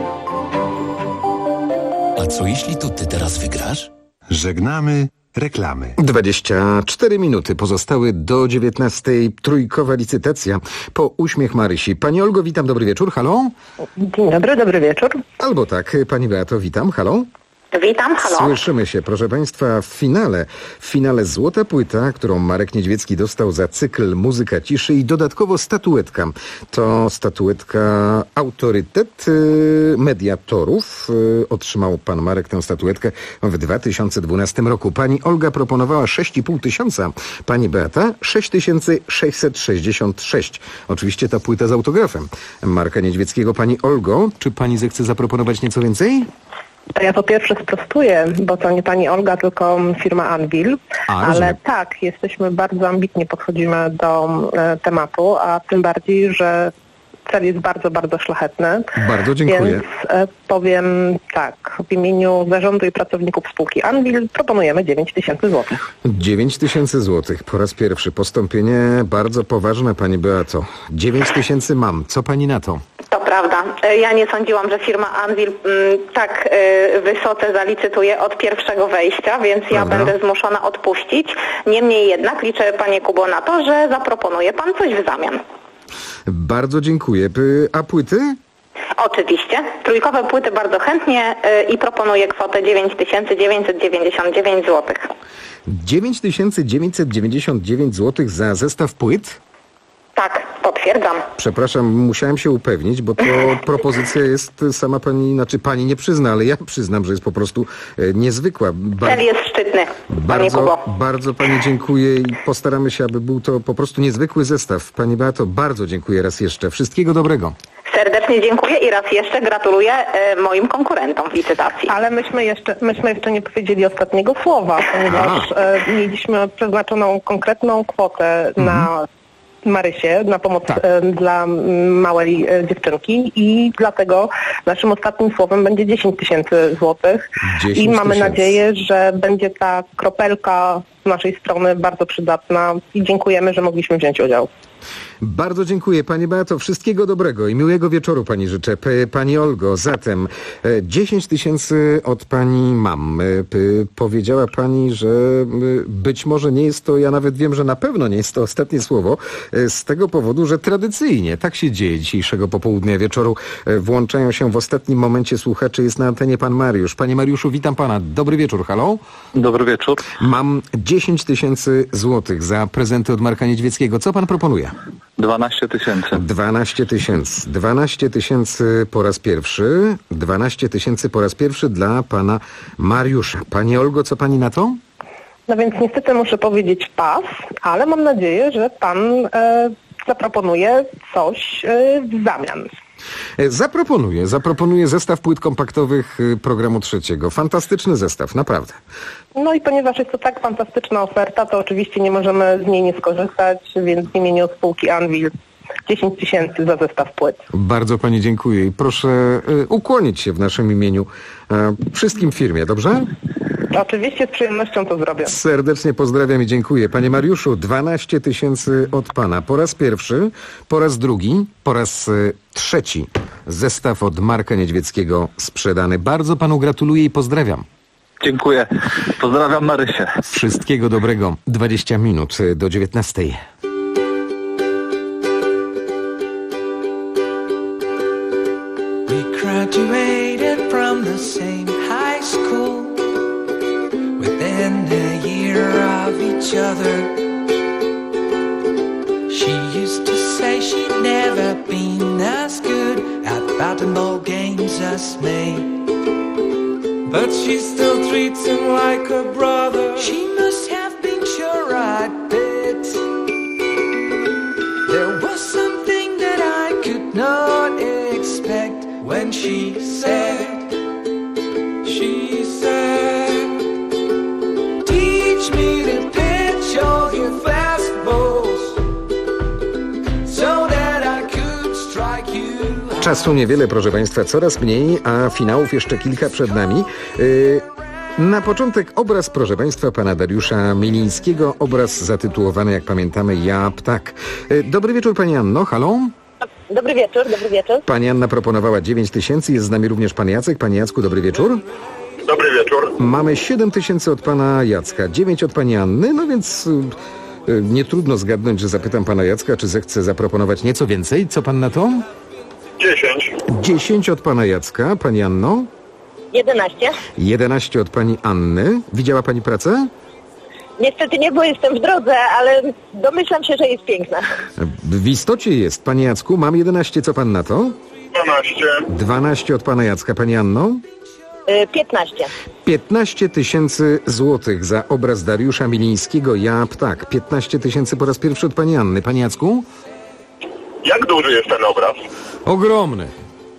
A co jeśli to ty teraz wygrasz? Żegnamy reklamy. 24 minuty pozostały do 19. Trójkowa licytacja po uśmiech Marysi. Pani Olgo, witam, dobry wieczór, halo? Dzień dobry, dobry wieczór. Albo tak, pani Beato, witam, halo? Witam, halo. Słyszymy się, proszę państwa, w finale złota płyta, którą Marek Niedźwiecki dostał za cykl Muzyka Ciszy i dodatkowo statuetka. To statuetka Autorytet Mediatorów. Otrzymał pan Marek tę statuetkę w 2012 roku. Pani Olga proponowała 6,5 tysiąca, pani Beata 6666. Oczywiście ta płyta z autografem Marka Niedźwieckiego. Pani Olgo, czy pani zechce zaproponować nieco więcej? Ja po pierwsze sprostuję, bo to nie pani Olga, tylko firma Anvil, ale tak, jesteśmy bardzo ambitnie podchodzimy do tematu, a tym bardziej, że cel jest bardzo, bardzo szlachetny. Bardzo dziękuję. Więc powiem tak, w imieniu zarządu i pracowników spółki Anvil proponujemy 9 tysięcy złotych. 9 tysięcy złotych. Po raz pierwszy postąpienie bardzo poważne, pani Beato. 9 tysięcy mam. Co pani na to? To prawda. Ja nie sądziłam, że firma Anvil tak wysoce zalicytuje od pierwszego wejścia, więc ja będę zmuszona odpuścić. Niemniej jednak liczę, panie Kubo, na to, że zaproponuje pan coś w zamian. Bardzo dziękuję. A płyty? Oczywiście. Trójkowe płyty bardzo chętnie i proponuję kwotę 9999 zł. 9999 zł za zestaw płyt? Tak, potwierdzam. Przepraszam, musiałem się upewnić, bo to propozycja jest, sama pani, znaczy pani nie przyzna, ale ja przyznam, że jest po prostu niezwykła. Cel jest szczytny, panie Kubo. Bardzo pani dziękuję i postaramy się, aby był to po prostu niezwykły zestaw. Pani Beato, bardzo dziękuję raz jeszcze. Wszystkiego dobrego. Serdecznie dziękuję i raz jeszcze gratuluję moim konkurentom w licytacji. Ale myśmy jeszcze nie powiedzieli ostatniego słowa, ponieważ mieliśmy przeznaczoną konkretną kwotę na Marysię, na pomoc dla małej dziewczynki i dlatego naszym ostatnim słowem będzie 10 tysięcy złotych i mamy nadzieję, że będzie ta kropelka z naszej strony bardzo przydatna i dziękujemy, że mogliśmy wziąć udział. Bardzo dziękuję pani Beato, wszystkiego dobrego i miłego wieczoru pani życzę. Pani Olgo, zatem 10 tysięcy od pani mam. Powiedziała pani, że być może nie jest to, ja nawet wiem, że na pewno nie jest to ostatnie słowo, z tego powodu, że tradycyjnie tak się dzieje dzisiejszego popołudnia wieczoru. Włączają się w ostatnim momencie słuchacze. Jest na antenie pan Mariusz. Panie Mariuszu, witam pana. Dobry wieczór, halo? Dobry wieczór. Mam 10 tysięcy złotych za prezenty od Marka Niedźwieckiego. Co pan proponuje? 12 tysięcy. 12 tysięcy. 12 tysięcy po raz pierwszy. 12 tysięcy po raz pierwszy dla pana Mariusza. Pani Olgo, co pani na to? No więc niestety muszę powiedzieć pas, ale mam nadzieję, że pan zaproponuje coś w zamian. Zaproponuję zestaw płyt kompaktowych programu trzeciego. Fantastyczny zestaw, naprawdę. No i ponieważ jest to tak fantastyczna oferta, to oczywiście nie możemy z niej nie skorzystać, więc w imieniu spółki Anvil 10 tysięcy za zestaw płyt. Bardzo pani dziękuję i proszę ukłonić się w naszym imieniu wszystkim firmie, dobrze? Oczywiście z przyjemnością to zrobię. Serdecznie pozdrawiam i dziękuję. Panie Mariuszu, 12 tysięcy od pana. Po raz pierwszy, po raz drugi, po raz trzeci zestaw od Marka Niedźwieckiego sprzedany. Bardzo panu gratuluję i pozdrawiam. Dziękuję. Pozdrawiam Marysię. Wszystkiego dobrego. 20 minut do 19. We graduated from the same high school within a year of each other. She used to say she'd never been as good at batting ball games as me, but she still treats him like a brother. She must have been sure I'd bet. There was something that I could not expect when she said, teach me to pitch all your fastballs so that I could strike you. Czasu niewiele, proszę Państwa, coraz mniej, a finałów jeszcze kilka przed nami. Na początek obraz, proszę Państwa, pana Dariusza Milińskiego. Obraz zatytułowany, jak pamiętamy, Ja ptak. Dobry wieczór, pani Anno. Halo? Dobry wieczór, dobry wieczór. Pani Anna proponowała 9000, jest z nami również pan Jacek. Panie Jacku, dobry wieczór. Dobry wieczór. Mamy 7000 od pana Jacka, 9 od pani Anny, no więc nie trudno zgadnąć, że zapytam pana Jacka, czy zechce zaproponować nieco więcej. Co pan na to? 10. 10 od pana Jacka. Pani Anno? 11. 11 od pani Anny. Widziała pani pracę? Niestety nie, bo jestem w drodze, ale domyślam się, że jest piękna. W istocie jest. Panie Jacku, mam 11. Co pan na to? 12. 12 od pana Jacka. Pani Anno? 15. 15 000 złotych za obraz Dariusza Milińskiego, Ja ptak. 15 000 po raz pierwszy od pani Anny. Panie Jacku? Jak duży jest ten obraz? Ogromny.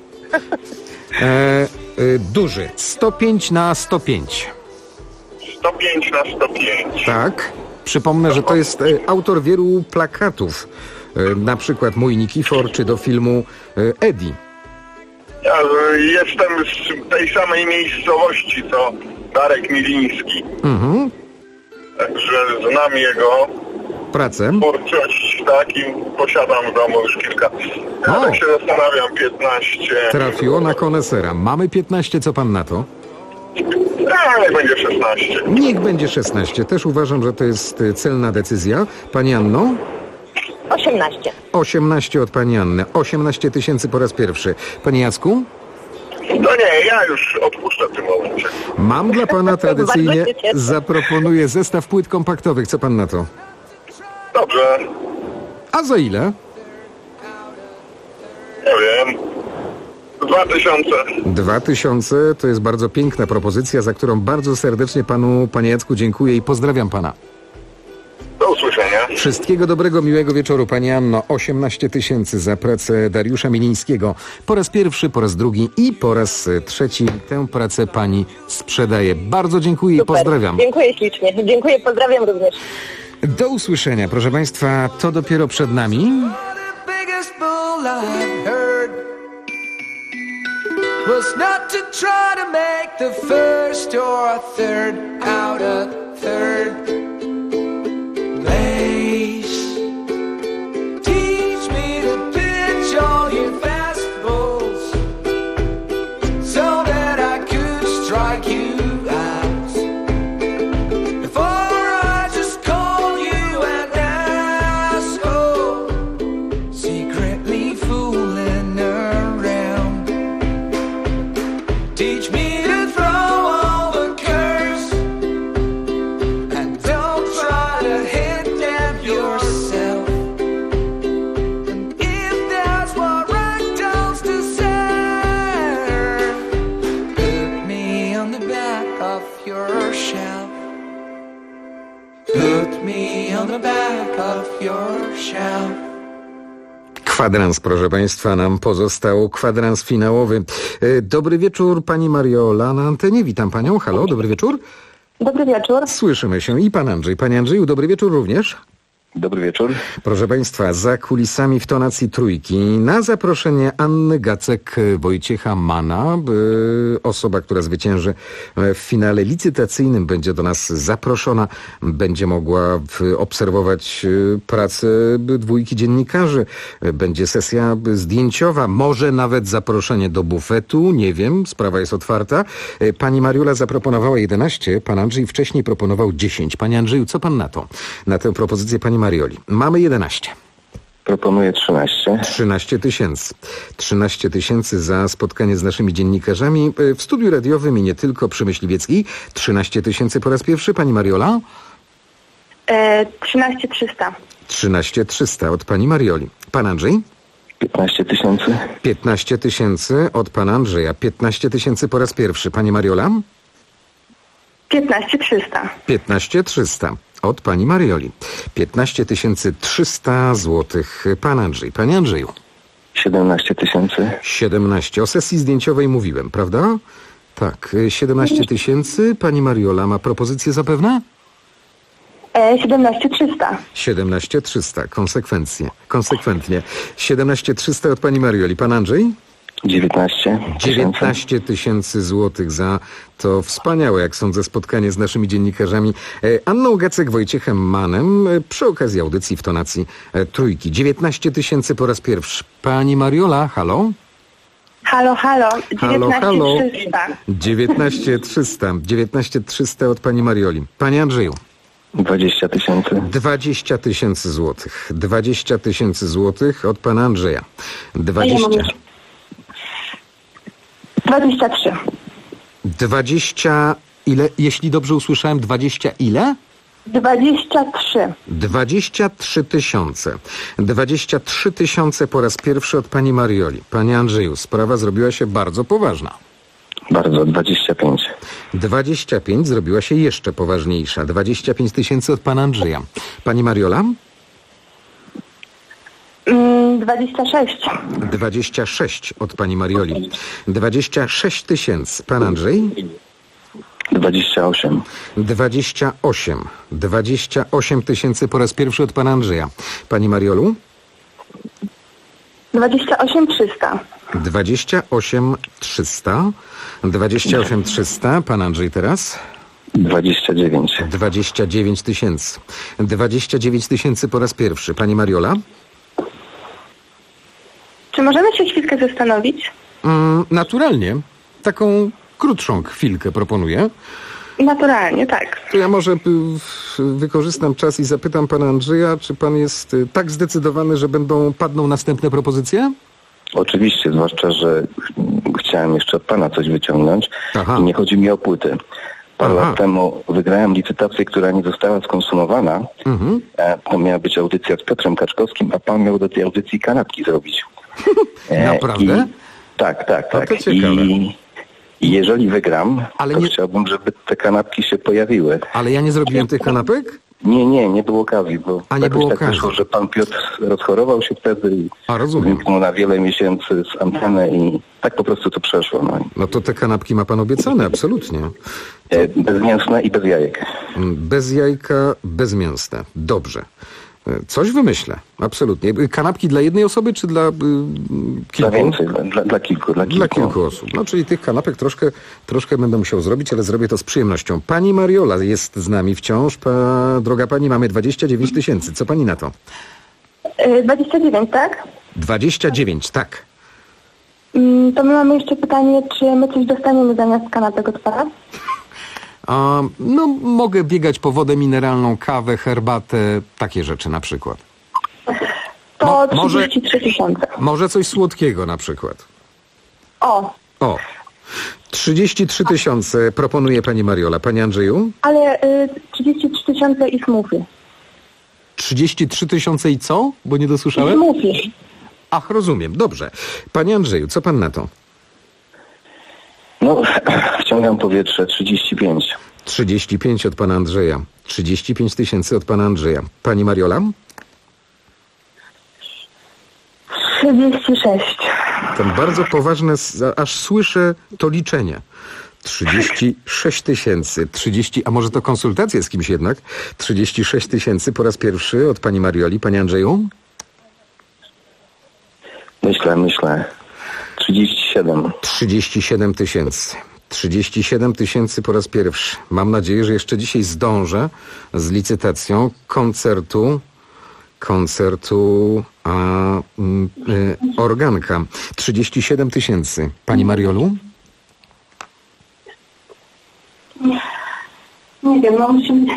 Duży. 105 na 105. 105 na 105. Tak. Przypomnę, że to jest autor wielu plakatów. Na przykład Mój Nikifor, czy do filmu Eddie. Ja jestem z tej samej miejscowości, co Darek Miliński. Mhm. Także znam jego pracę. Twórczość, tak, i posiadam w domu już kilka. Ja tak się zastanawiam, 15. Trafiło na konesera. Mamy 15, co pan na to? Niech będzie 16. Niech będzie 16. Też uważam, że to jest celna decyzja. Pani Anno? 18. 18 od pani Anny. 18 000 po raz pierwszy. Panie Jacku? No nie, ja już odpuszczę w tym momencie. Mam dla pana tradycyjnie, zaproponuję zestaw płyt kompaktowych. Co pan na to? Dobrze. A za ile? Nie wiem. 2000. 2000 to jest bardzo piękna propozycja, za którą bardzo serdecznie panu, panie Jacku, dziękuję i pozdrawiam pana. Do usłyszenia. Wszystkiego dobrego, miłego wieczoru, pani Anno. 18 000 za pracę Dariusza Milińskiego. Po raz pierwszy, po raz drugi i po raz trzeci tę pracę pani sprzedaje. Bardzo dziękuję. Super. I pozdrawiam. Dziękuję ślicznie. Dziękuję, pozdrawiam również. Do usłyszenia, proszę państwa. To dopiero przed nami. Was not to try to make the first or a third out of third place. Teach me to pitch all your fastballs so that I could strike you out. Before I just call you an asshole, secretly fooling around. Teach me to throw all the curves and don't try to hit them yourself. And if that's what ragdolls deserve, put me on the back of your shelf. Put me on the back of your shelf. Kwadrans, proszę państwa, nam pozostał. Kwadrans finałowy. Dobry wieczór, pani Mariola na antenie. Witam panią. Halo, dobry wieczór. Dobry wieczór. Słyszymy się. I pan Andrzej. Panie Andrzeju, dobry wieczór również. Dobry wieczór. Proszę państwa, za kulisami w tonacji trójki na zaproszenie Anny Gacek, Wojciecha Mana, osoba, która zwycięży w finale licytacyjnym, będzie do nas zaproszona, będzie mogła obserwować pracę dwójki dziennikarzy, będzie sesja zdjęciowa, może nawet zaproszenie do bufetu, nie wiem, sprawa jest otwarta. Pani Mariola zaproponowała 11, pan Andrzej wcześniej proponował 10. Panie Andrzeju, co pan na to? Na tę propozycję pani Marioli. Mamy 11. Proponuję 13. 13 000. 13 000 za spotkanie z naszymi dziennikarzami w studiu radiowym i nie tylko przy Myśliwieckiej. 13 000 po raz pierwszy. Pani Mariola? 13 300. 13 300 od pani Marioli. Pan Andrzej? 15 000. 15 000 od pana Andrzeja. 15 000 po raz pierwszy. Pani Mariola? 15 300 od pani Marioli. 15 300 złotych. Pan Andrzej. Panie Andrzeju. 17 000. 17. O sesji zdjęciowej mówiłem, prawda? Tak. 17 000. Pani Mariola ma propozycję zapewne? 17 300. 17 300. Konsekwentnie. 17 300 od pani Marioli. Pan Andrzej? 19 tysięcy złotych za to wspaniałe, jak sądzę, spotkanie z naszymi dziennikarzami Anną Gacek, Wojciechem Mannem przy okazji audycji w tonacji Trójki. 19 000 po raz pierwszy. Pani Mariola, halo? Halo. 19 300. 19 300 od pani Marioli. Panie Andrzeju. 20 000. 20 000 złotych. 20 000 złotych od pana Andrzeja. 23. 20 ile? Jeśli dobrze usłyszałem, 20 ile? 23. 23 000. 23 000 po raz pierwszy od pani Marioli. Panie Andrzeju, sprawa zrobiła się bardzo poważna. Bardzo, 25. 25 zrobiła się jeszcze poważniejsza. 25 000 od pana Andrzeja. Pani Mariola? 26. 26 od pani Marioli. 26 000. Pan Andrzej? 28. 28. 28 000 po raz pierwszy od pana Andrzeja. Pani Mariolu? 28 300. 28 300. 28 300. Pan Andrzej teraz? 29. 29 000. 29 000 po raz pierwszy. Pani Mariola? Czy możemy się chwilkę zastanowić? Naturalnie. Taką krótszą chwilkę proponuję. Naturalnie, tak. To ja może wykorzystam czas i zapytam pana Andrzeja, czy pan jest tak zdecydowany, że padną następne propozycje? Oczywiście, zwłaszcza, że chciałem jeszcze od pana coś wyciągnąć. I nie chodzi mi o płyty. Parę lat temu wygrałem licytację, która nie została skonsumowana. To miała być audycja z Piotrem Kaczkowskim, a pan miał do tej audycji kanapki zrobić. Naprawdę? Tak. To ciekawe. I jeżeli wygram, to chciałbym, żeby te kanapki się pojawiły. Ale ja nie zrobiłem tych kanapek? Nie było okazji, bo nie było okazji. Wyszło, że pan Piotr rozchorował się wtedy i wymknął na wiele miesięcy z anteny i tak po prostu to przeszło. No to te kanapki ma pan obiecane, absolutnie. Bezmięsne i bez jajek. Bez jajka, bezmięsne. Dobrze. Coś wymyślę, absolutnie. Kanapki dla jednej osoby, czy dla kilku? Dla więcej, dla kilku. Dla kilku osób. No, czyli tych kanapek troszkę będę musiał zrobić, ale zrobię to z przyjemnością. Pani Mariola jest z nami wciąż. Droga pani, mamy 29 000. Co pani na to? 29, tak? 29, tak. To my mamy jeszcze pytanie, czy my coś dostaniemy zamiast kanapek od pana? No, mogę biegać po wodę mineralną, kawę, herbatę, takie rzeczy na przykład. To 33 000. Może coś słodkiego na przykład. O. 33 000 proponuje pani Mariola. Pani Andrzeju? Ale 33 000 i smoothie. 33 000 i co? Bo nie dosłyszałem? I smoothie. Ach, rozumiem. Dobrze. Panie Andrzeju, co pan na to? No, wciągam powietrze, 35. 35 od pana Andrzeja. 35 000 od pana Andrzeja. Pani Mariola? 36. Tam bardzo poważne, aż słyszę to liczenie. 36 000. 30, a może to konsultacje z kimś jednak? 36 000 po raz pierwszy od pani Marioli. Panie Andrzeju? Myślę. 37. 37 000. 37 000 po raz pierwszy. Mam nadzieję, że jeszcze dzisiaj zdążę z licytacją koncertu organka. 37 000. Pani Mariolu? Nie wiem, no musimy...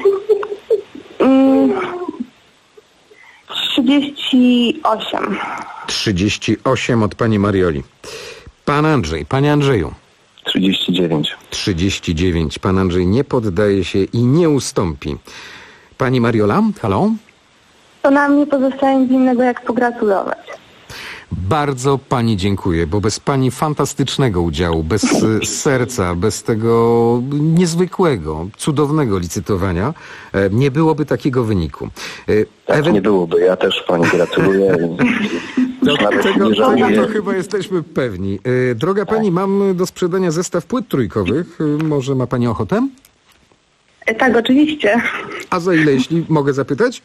38. 38 od pani Marioli. Pan Andrzej, panie Andrzeju. 39. 39. Pan Andrzej nie poddaje się i nie ustąpi. Pani Mariola, halo? To nam nie pozostaje nic innego, jak pogratulować. Bardzo pani dziękuję, bo bez pani fantastycznego udziału, bez serca, bez tego niezwykłego, cudownego licytowania nie byłoby takiego wyniku. Tak, nie byłoby. Ja też pani gratuluję. Tego to chyba jesteśmy pewni. Droga pani, mam do sprzedania zestaw płyt trójkowych. Może ma pani ochotę? Tak, oczywiście. A za ile, jeśli mogę zapytać?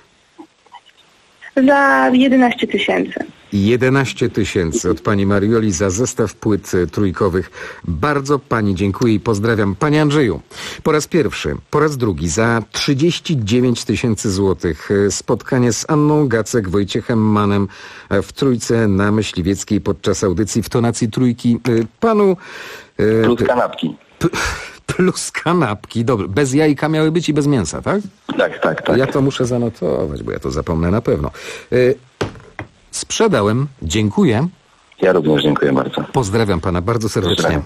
Za 11 000. 11 000 od pani Marioli za zestaw płyt trójkowych. Bardzo pani dziękuję i pozdrawiam. Panie Andrzeju, po raz pierwszy, po raz drugi za 39 000 złotych spotkanie z Anną Gacek, Wojciechem Mannem w Trójce na Myśliwieckiej podczas audycji w tonacji trójki. Panu... Plus kanapki. Plus kanapki. Dobrze. Bez jajka miały być i bez mięsa, tak? Tak. Ja to muszę zanotować, bo ja to zapomnę na pewno. Sprzedałem. Dziękuję. Ja również dziękuję bardzo. Pozdrawiam pana bardzo serdecznie. Pozdrawiam.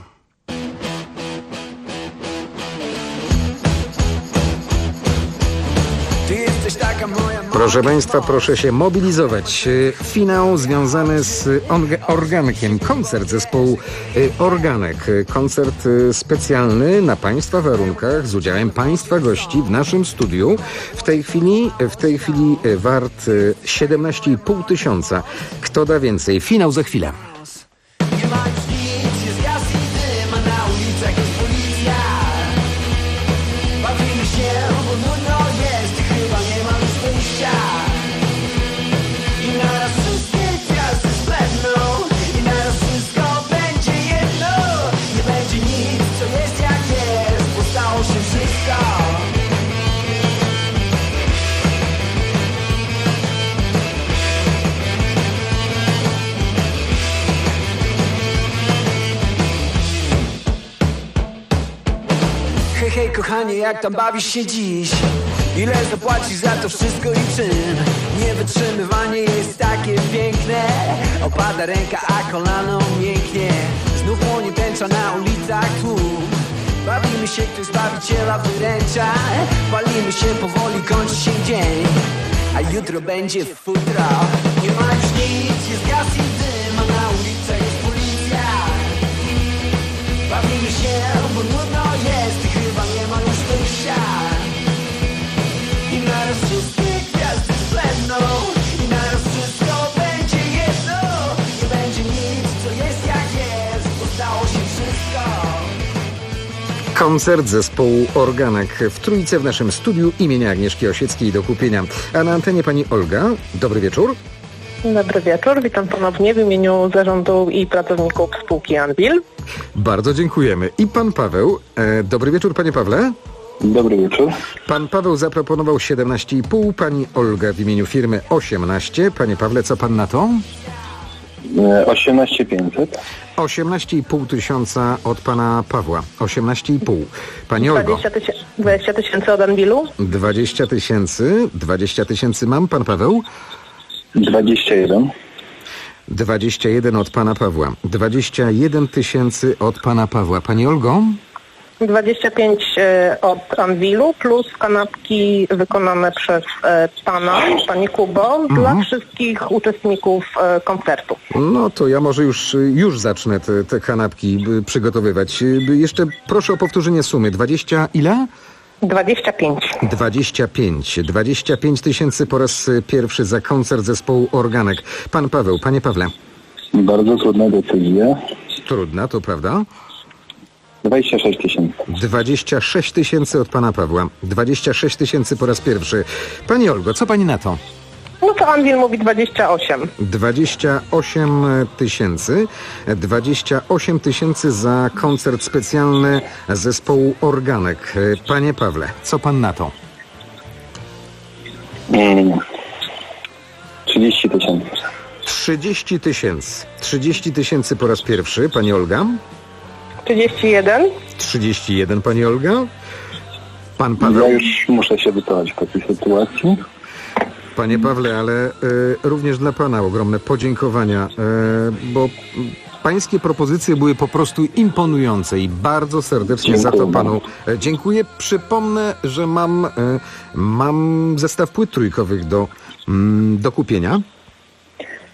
Proszę państwa, proszę się mobilizować. Finał związany z organkiem. Koncert zespołu Organek. Koncert specjalny na państwa warunkach z udziałem państwa gości w naszym studiu. W tej chwili wart 17,5 tysiąca. Kto da więcej? Finał za chwilę. Hej, kochanie, jak tam bawisz się dziś? Ile zapłacisz za to wszystko i czym? Niewytrzymywanie jest takie piękne. Opada ręka, a kolano mięknie. Znów płonie tęcza na ulicach tłum. Bawimy się, ktoś Zbawiciela wyręcza. Palimy się, powoli kończy się dzień, a jutro będzie futro. Nie ma już nic, jest gaz i dym, a na ulicach jest policja. Bawimy się, bo nudno jest i chyba nie ma już wyjścia. I naraz wszystkie gwiazdy zbledną, i naraz wszystko będzie jedno. Nie będzie nic, co jest jak jest, bo stało się wszystko. Koncert zespołu Organek w Trójce w naszym studiu imienia Agnieszki Osieckiej do kupienia. A na antenie pani Olga. Dobry wieczór. Dobry wieczór, witam ponownie w imieniu zarządu i pracowników spółki Anvil. Bardzo dziękujemy. I pan Paweł. Dobry wieczór, panie Pawle. Dobry wieczór. Pan Paweł zaproponował 17,5, pani Olga w imieniu firmy 18. Panie Pawle, co pan na to? 18,500. 18,5 tysiąca od pana Pawła. 18,5. Pani Olgo. 20 000 od Anvilu. 20 000. 20 000 mam. Pan Paweł? 21. 21 od pana Pawła. 21 000 od pana Pawła. Pani Olgo? 25 od Anvilu plus kanapki wykonane przez pana, pani Kubo, dla wszystkich uczestników koncertu. No to ja może już zacznę te kanapki przygotowywać. Jeszcze proszę o powtórzenie sumy. 20 ile? 25. 25 000 po raz pierwszy za koncert zespołu Organek. Pan Paweł, panie Pawle. Bardzo trudna decyzja. Trudna, to prawda? 26 000. 26 000 od pana Pawła. 26 000 po raz pierwszy. Pani Olgo, co pani na to? No to Anvil mówi 28. 28 000. 28 000 za koncert specjalny zespołu Organek. Panie Pawle, co pan na to? 30 000. 30 000. 30 000 po raz pierwszy. Pani Olga? 31. 31, pani Olga. Pan Paweł. Ja już muszę się wycofać po tej sytuacji. Panie Pawle, ale również dla pana ogromne podziękowania, bo pańskie propozycje były po prostu imponujące i bardzo serdecznie za to panu dziękuję. Przypomnę, że mam zestaw płyt trójkowych do kupienia.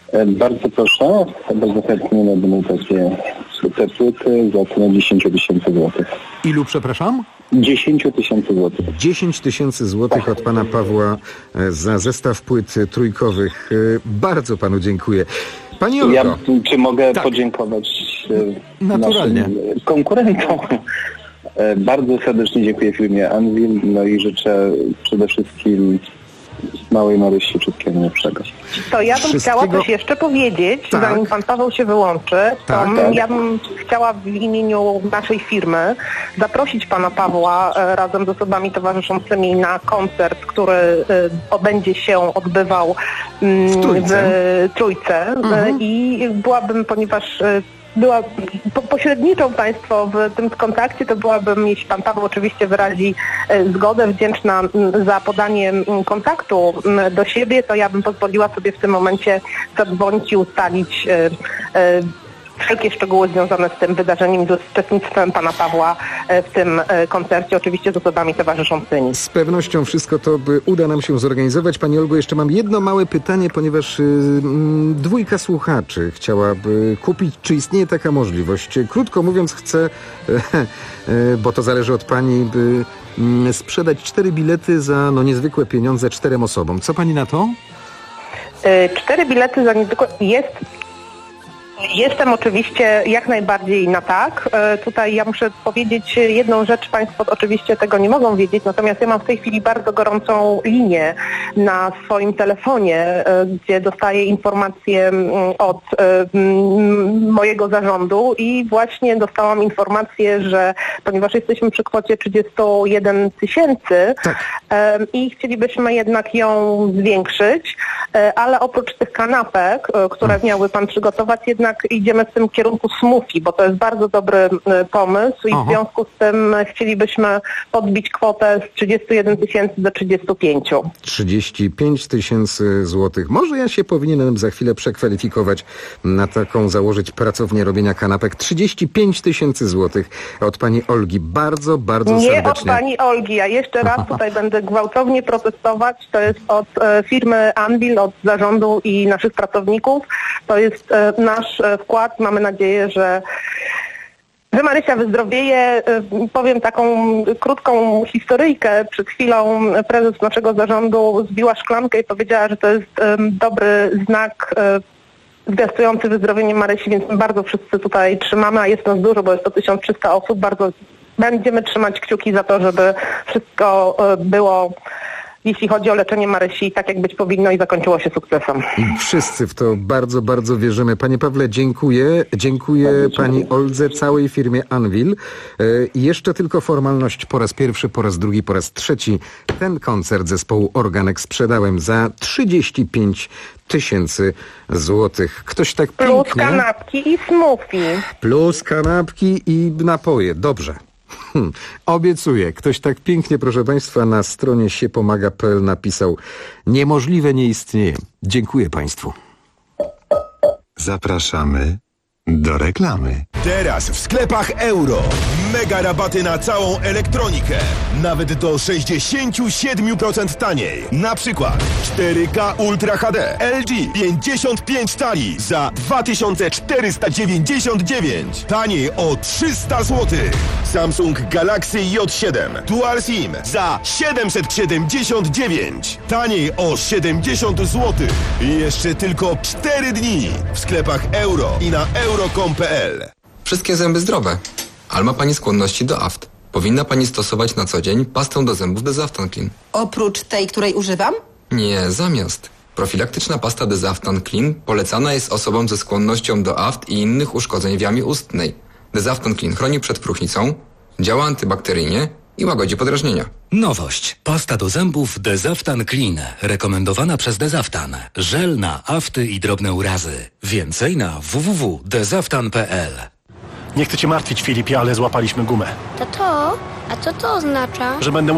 Bardzo proszę, bardzo chętnie będą te płyty za cenę 10 000 złotych. Ilu, przepraszam? 10 000 złotych. 10 000 złotych od pana Pawła za zestaw płyt trójkowych. Bardzo panu dziękuję. Pani Olgo. Czy mogę podziękować naturalnie naszym konkurentom? Bardzo serdecznie dziękuję firmie Anvil, no i życzę przede wszystkim małej Marysi wszystkiego najlepszego. To ja bym chciała coś jeszcze powiedzieć, zanim pan Paweł się wyłączy. Ja bym chciała w imieniu naszej firmy zaprosić pana Pawła razem z osobami towarzyszącymi na koncert, który będzie się odbywał w Trójce. I byłabym, ponieważ była pośredniczą państwo w tym kontakcie, to byłabym, jeśli pan Paweł oczywiście wyrazi zgodę, wdzięczna za podanie kontaktu do siebie, to ja bym pozwoliła sobie w tym momencie zadzwonić i ustalić wszelkie szczegóły związane z tym wydarzeniem i z uczestnictwem pana Pawła w tym koncercie, oczywiście z osobami towarzyszącymi. Z pewnością wszystko to uda nam się zorganizować. Pani Olgo, jeszcze mam jedno małe pytanie, ponieważ dwójka słuchaczy chciałaby kupić. Czy istnieje taka możliwość? Krótko mówiąc, chcę, bo to zależy od pani, by sprzedać 4 bilety za niezwykłe pieniądze 4 osobom. Co pani na to? 4 bilety za niezwykłe... Jestem oczywiście jak najbardziej na tak. Tutaj ja muszę powiedzieć jedną rzecz, państwo oczywiście tego nie mogą wiedzieć, natomiast ja mam w tej chwili bardzo gorącą linię na swoim telefonie, gdzie dostaję informacje od mojego zarządu i właśnie dostałam informację, że ponieważ jesteśmy przy kwocie 31 000 i chcielibyśmy jednak ją zwiększyć, ale oprócz tych kanapek, które miałby pan przygotować, jednak idziemy w tym kierunku smoothie, bo to jest bardzo dobry pomysł i w związku z tym chcielibyśmy podbić kwotę z 31 000 do 35. 35 000 złotych. Może ja się powinienem za chwilę przekwalifikować na taką, założyć pracownię robienia kanapek. 35 000 złotych od pani Olgi. Bardzo, bardzo serdecznie. Nie od pani Olgi. Ja jeszcze raz tutaj będę gwałtownie protestować. To jest od firmy Anvil, od zarządu i naszych pracowników. To jest nasz wkład. Mamy nadzieję, że Marysia wyzdrowieje. Powiem taką krótką historyjkę. Przed chwilą prezes naszego zarządu zbiła szklankę i powiedziała, że to jest dobry znak zwiastujący wyzdrowienie Marysi, więc my bardzo wszyscy tutaj trzymamy, a jest nas dużo, bo jest to 1300 osób. Bardzo będziemy trzymać kciuki za to, żeby wszystko było, jeśli chodzi o leczenie Marysi, tak jak być powinno i zakończyło się sukcesem. Wszyscy w to bardzo, bardzo wierzymy. Panie Pawle, dziękuję. Dziękuję pani Oldze, całej firmie Anvil. I jeszcze tylko formalność. Po raz pierwszy, po raz drugi, po raz trzeci ten koncert zespołu Organek sprzedałem za 35 000 złotych. Ktoś tak pięknie... Plus kanapki i smoothie. Plus kanapki i napoje. Dobrze. Obiecuję. Ktoś tak pięknie, proszę państwa, na stronie siepomaga.pl napisał: niemożliwe nie istnieje. Dziękuję państwu. Zapraszamy do reklamy. Teraz w sklepach Euro mega rabaty na całą elektronikę. Nawet do 67% taniej. Na przykład 4K Ultra HD LG 55 cali za 2499. Taniej o 300 zł. Samsung Galaxy J7 Dual SIM za 779. Taniej o 70 zł. I jeszcze tylko 4 dni w sklepach Euro i na euro.com.pl. Wszystkie zęby zdrowe. Ale ma pani skłonności do aft. Powinna pani stosować na co dzień pastę do zębów Desaftan Clean. Oprócz tej, której używam? Nie, zamiast. Profilaktyczna pasta Desaftan Clean polecana jest osobom ze skłonnością do aft i innych uszkodzeń w jamie ustnej. Desaftan Clean chroni przed próchnicą, działa antybakteryjnie i łagodzi podrażnienia. Nowość. Pasta do zębów Desaftan Clean. Rekomendowana przez Desaftan. Żel na afty i drobne urazy. Więcej na www.desaftan.pl. Nie chcę cię martwić, Filipie, ale złapaliśmy gumę. Tato, a co to oznacza? Że będę